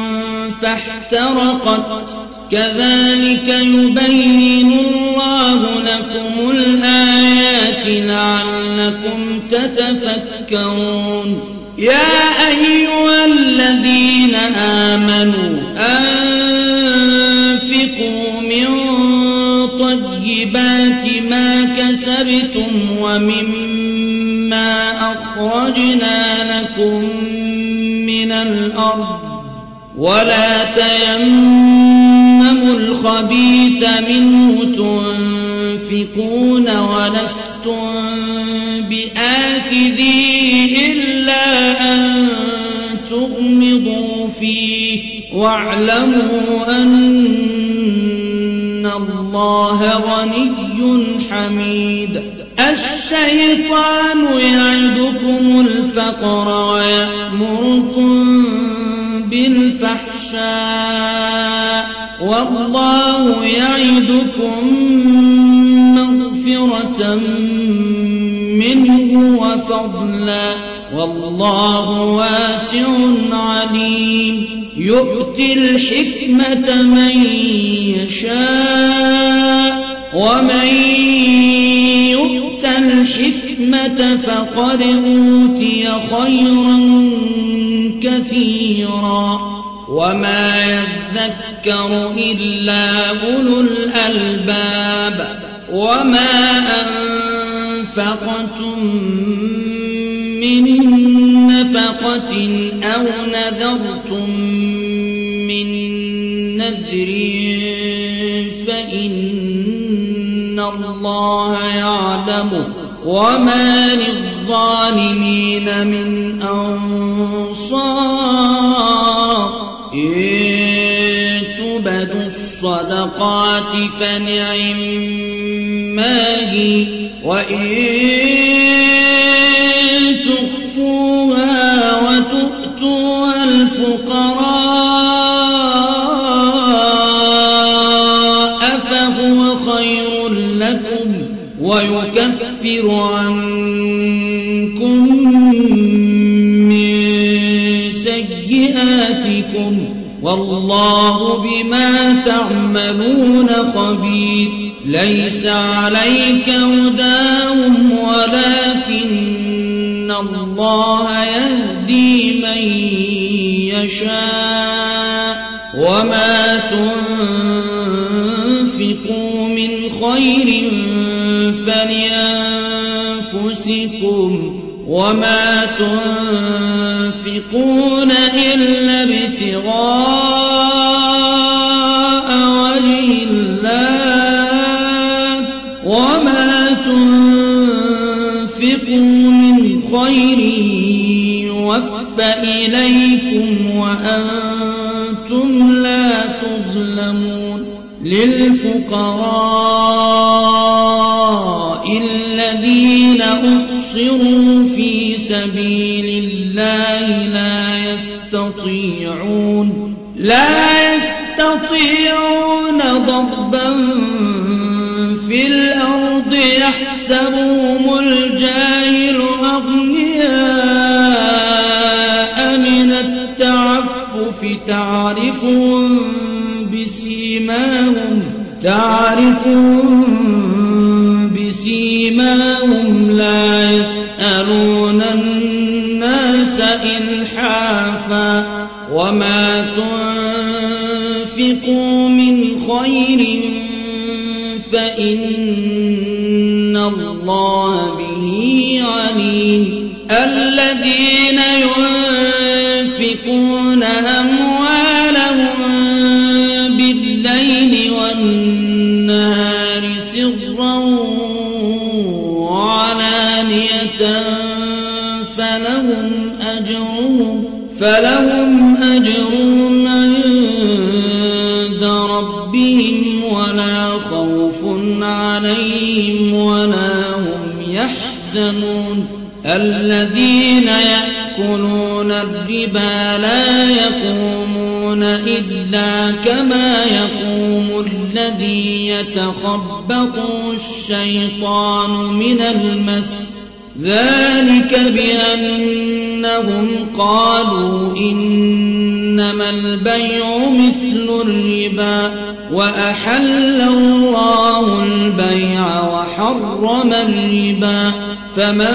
فاحترقت كذلك يبين الله لكم الآيات لعلكم تتفكرون يا أيها الذين آمنوا أنفقوا من طيبات ما كسبتم ومما أخرجنا لكم من الأرض ولا تيمموا الخبيث منه تنفقون ولستم بآخذيه إلا أن تغمضوا فيه واعلموا أن الله غني حميد الشيطان يعدكم الفقر ويأمركم بالفحشاء والله يعدكم مغفرة منه وفضلا والله واسع عليم يؤتي الحكمة من يشاء ومن يؤت الحكمة فقد أوتي خيرا كثيرا وما يذكر إلا أولو الألباب وما أنفقتم من نفقة أو نذرتم من نذر فإن الله يعلمه وما للظالمين من أنصار إن تبدوا الصدقات فنعما هي وإن تخفوها وتؤتوها الفقراء فهو خير لكم ويكفر عنكم من سيئاتكم والله بما تعملون خبير ليس عليك هداهم ولكن الله يهدي من يشاء وما تنفقوا من خير فلأنفسكم وما تنفقون إلا ابتغاء وجه الله وما تنفقوا من خير يوفى إليكم وأنتم لا تظلمون للفقراء الذين أحصروا في سبيل الله لا يستطيعون ضربا في الأرض يحسبهم الجاهل أغنياء من التعفف تعرفهم بسيماهم لا يسألون الناس إلحافا وما تنفقوا من خير فإن الله به عليم الذين ينفقون أموالهم بالليل والنهار سرا وعلانية فلهم أجرهم عند ربهم ولا خوف عليهم ولا هم يحزنون الذين يأكلون الربا لا يقومون إلا كما يقوم الذي يتخبطه الشيطان من المس ذلك بأنهم قالوا إنما البيع مثل الربا وأحل الله البيع وحرم الربا فمن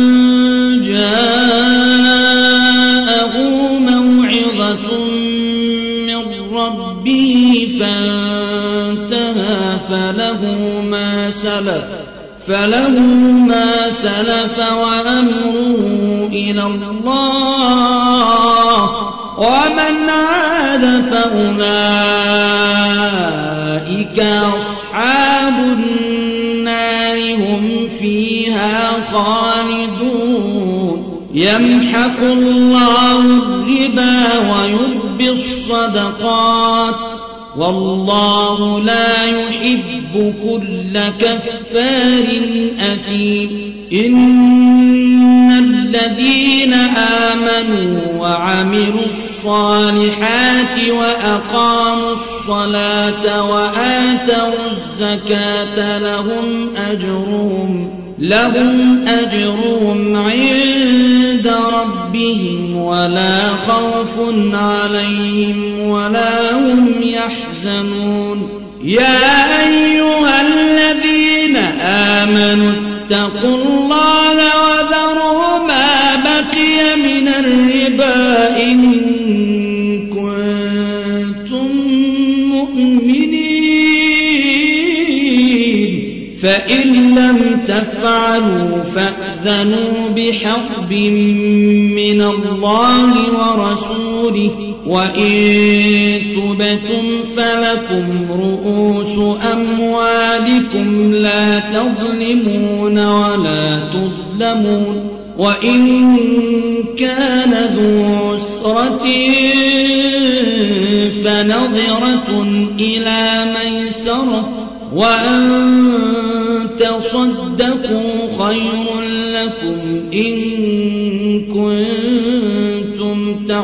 جاءه موعظة من ربه فانتهى فله ما سلف وأمره إلى الله ومن عاد فأولئك أصحاب النار هم فيها خالدون يمحق الله الربا ويربي الصدقات والله لا يحب كل كفار أثيم إن الذين آمنوا وعملوا الصالحات وأقاموا الصلاة وآتوا الزكاة لهم أجرهم عند ربهم ولا خوف عليهم ولا هم يحزنون يا أيها الذين آمنوا اتقوا الله وذروا ما بقي من الربا إن كنتم مؤمنين فإن لم تفعلوا فأذنوا بحرب من الله ورسوله وإن تبتم فلكم رؤوس أموالكم لا تظلمون ولا تظلمون وإن كان ذو عسرة فنظرة إلى ميسرة وأن تصدقوا خير لكم إن كنتم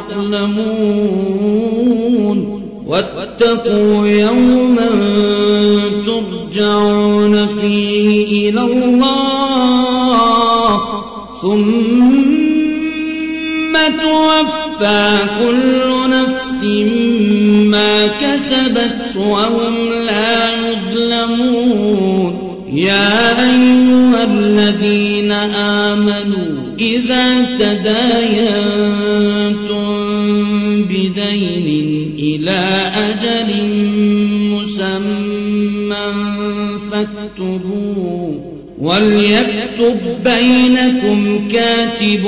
تعلمون واتقوا يوما ترجعون فيه إلى الله ثم توفى كل نفس ما كسبت وهم لا يظلمون يا أيها الذين آمنوا إذا تداينتم بدين إلى أجل مسمى فاكتبوه وليكتب بينكم كاتب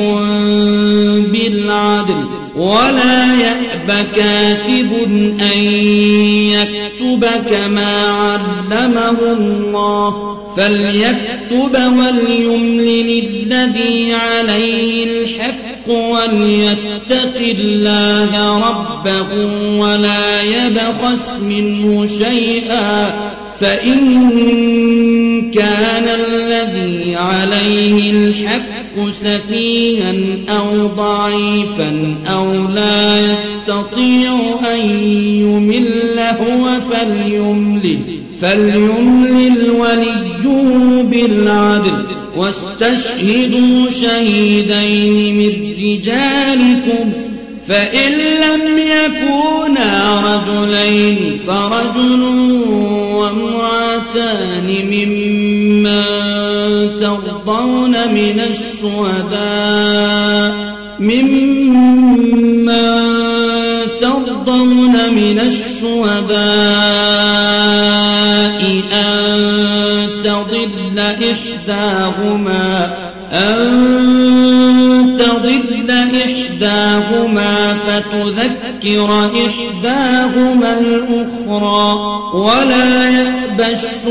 بالعدل ولا يأب كاتب أن يكتب كما علمه الله فليكتب وليملل الذي عليه الحق وليتق الله ربه ولا يبخس منه شيئا فإن كان الذي عليه الحق سفيها أو ضعيفا أو لا يستطيع أن يمل هو فليملل وليه بالعدل واستشهدوا شهيدين من رجالكم فإن لم يكونا رجلين فرجل وامرأتان ممن ترضون من الشهداء أن تضل إحداهما فتذكر إحداهما الأخرى ولا يأبى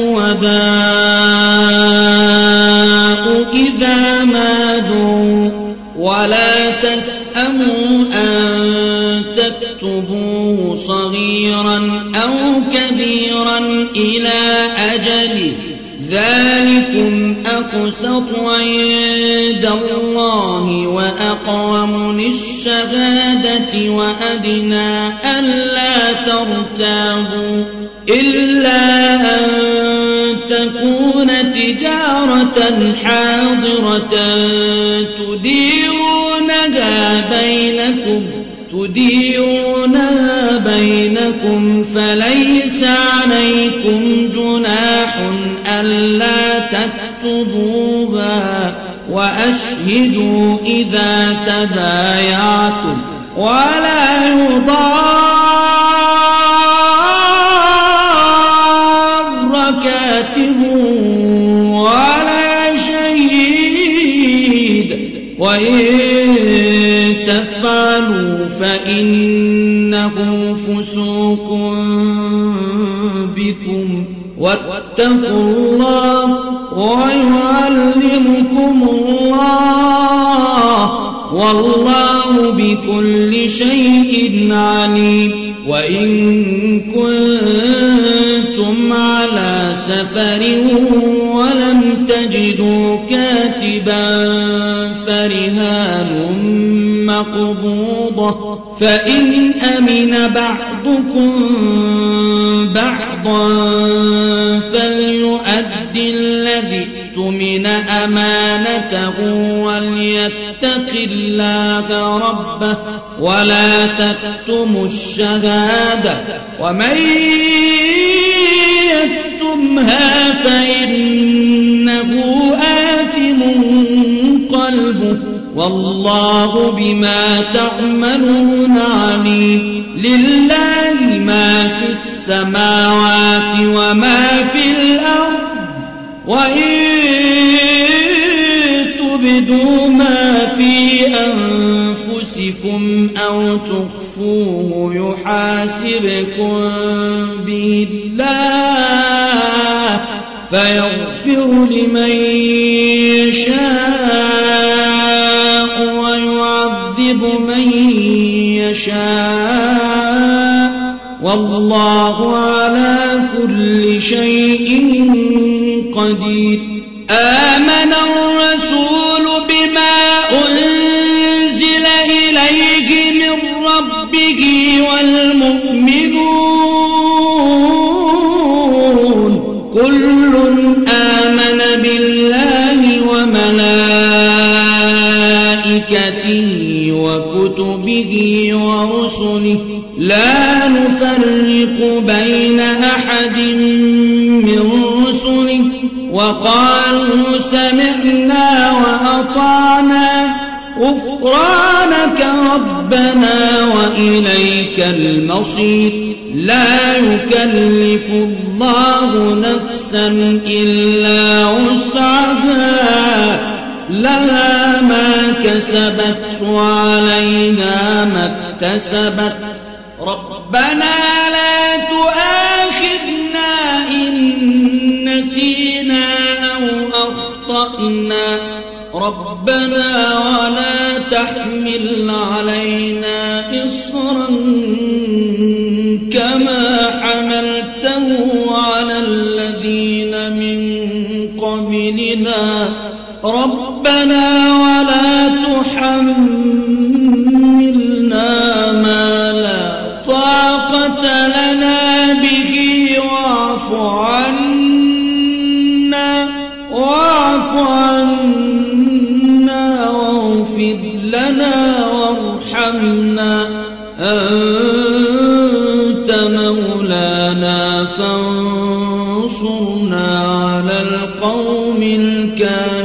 الشهداء إذا ما دعوا ولا تسأموا أن تكتبوه صغيرا أو كبيرا إلى أجله ذلكم أقسط عند الله وأقوم للشهادة وأدنى ألا ترتابوا إلا أن تكون تجارة حاضرة تديرونها بينكم فليس عليكم جناح ألا تكتبوها وأشهدوا إذا تبايعتم ولا يضار كاتب ولا شهيد وإن تفعلوا فإنه فسوق بكم واتقوا الله ويعلمكم الله والله بكل شيء عليم وإن كنتم على سفر ولم تجدوا كاتبا فرهان مقبوضة فإن أمن بعضكم بعضا فليؤد الذي اؤتمن أمانته وليتق الله ربه ولا تكتموا الشهادة ومن يكتمها فإنه آثم قلبه والله بما تعملون عليم لله ما في السماوات وما في الأرض وإن تبدوا ما في أنفسكم أو تخفوه يحاسبكم به الله فيغفر لمن يشاء ويعذب من يشاء والله على كل شيء قدير آمن الرسول بما أنزل إليه من ربه والمؤمنون كل آمن بالله وملائكته وكتبه ورسله لا نفرق بين أحد من رسله وقالوا سمعنا وأطعنا غفرانك ربنا وإليك المصير لا يكلف الله نفسا إلا وسعها لها ما كسبت وعليها ما اكتسبت ربنا لا تؤاخذنا إن نسينا أو أخطأنا ربنا ولا تحمل علينا إصرا كما حملته على الذين من قبلنا ربنا ولا تحملنا ما لا طاقة لنا به واعف عنا واغفر لنا وارحمنا أنت مولانا فانصرنا على القوم الكافرين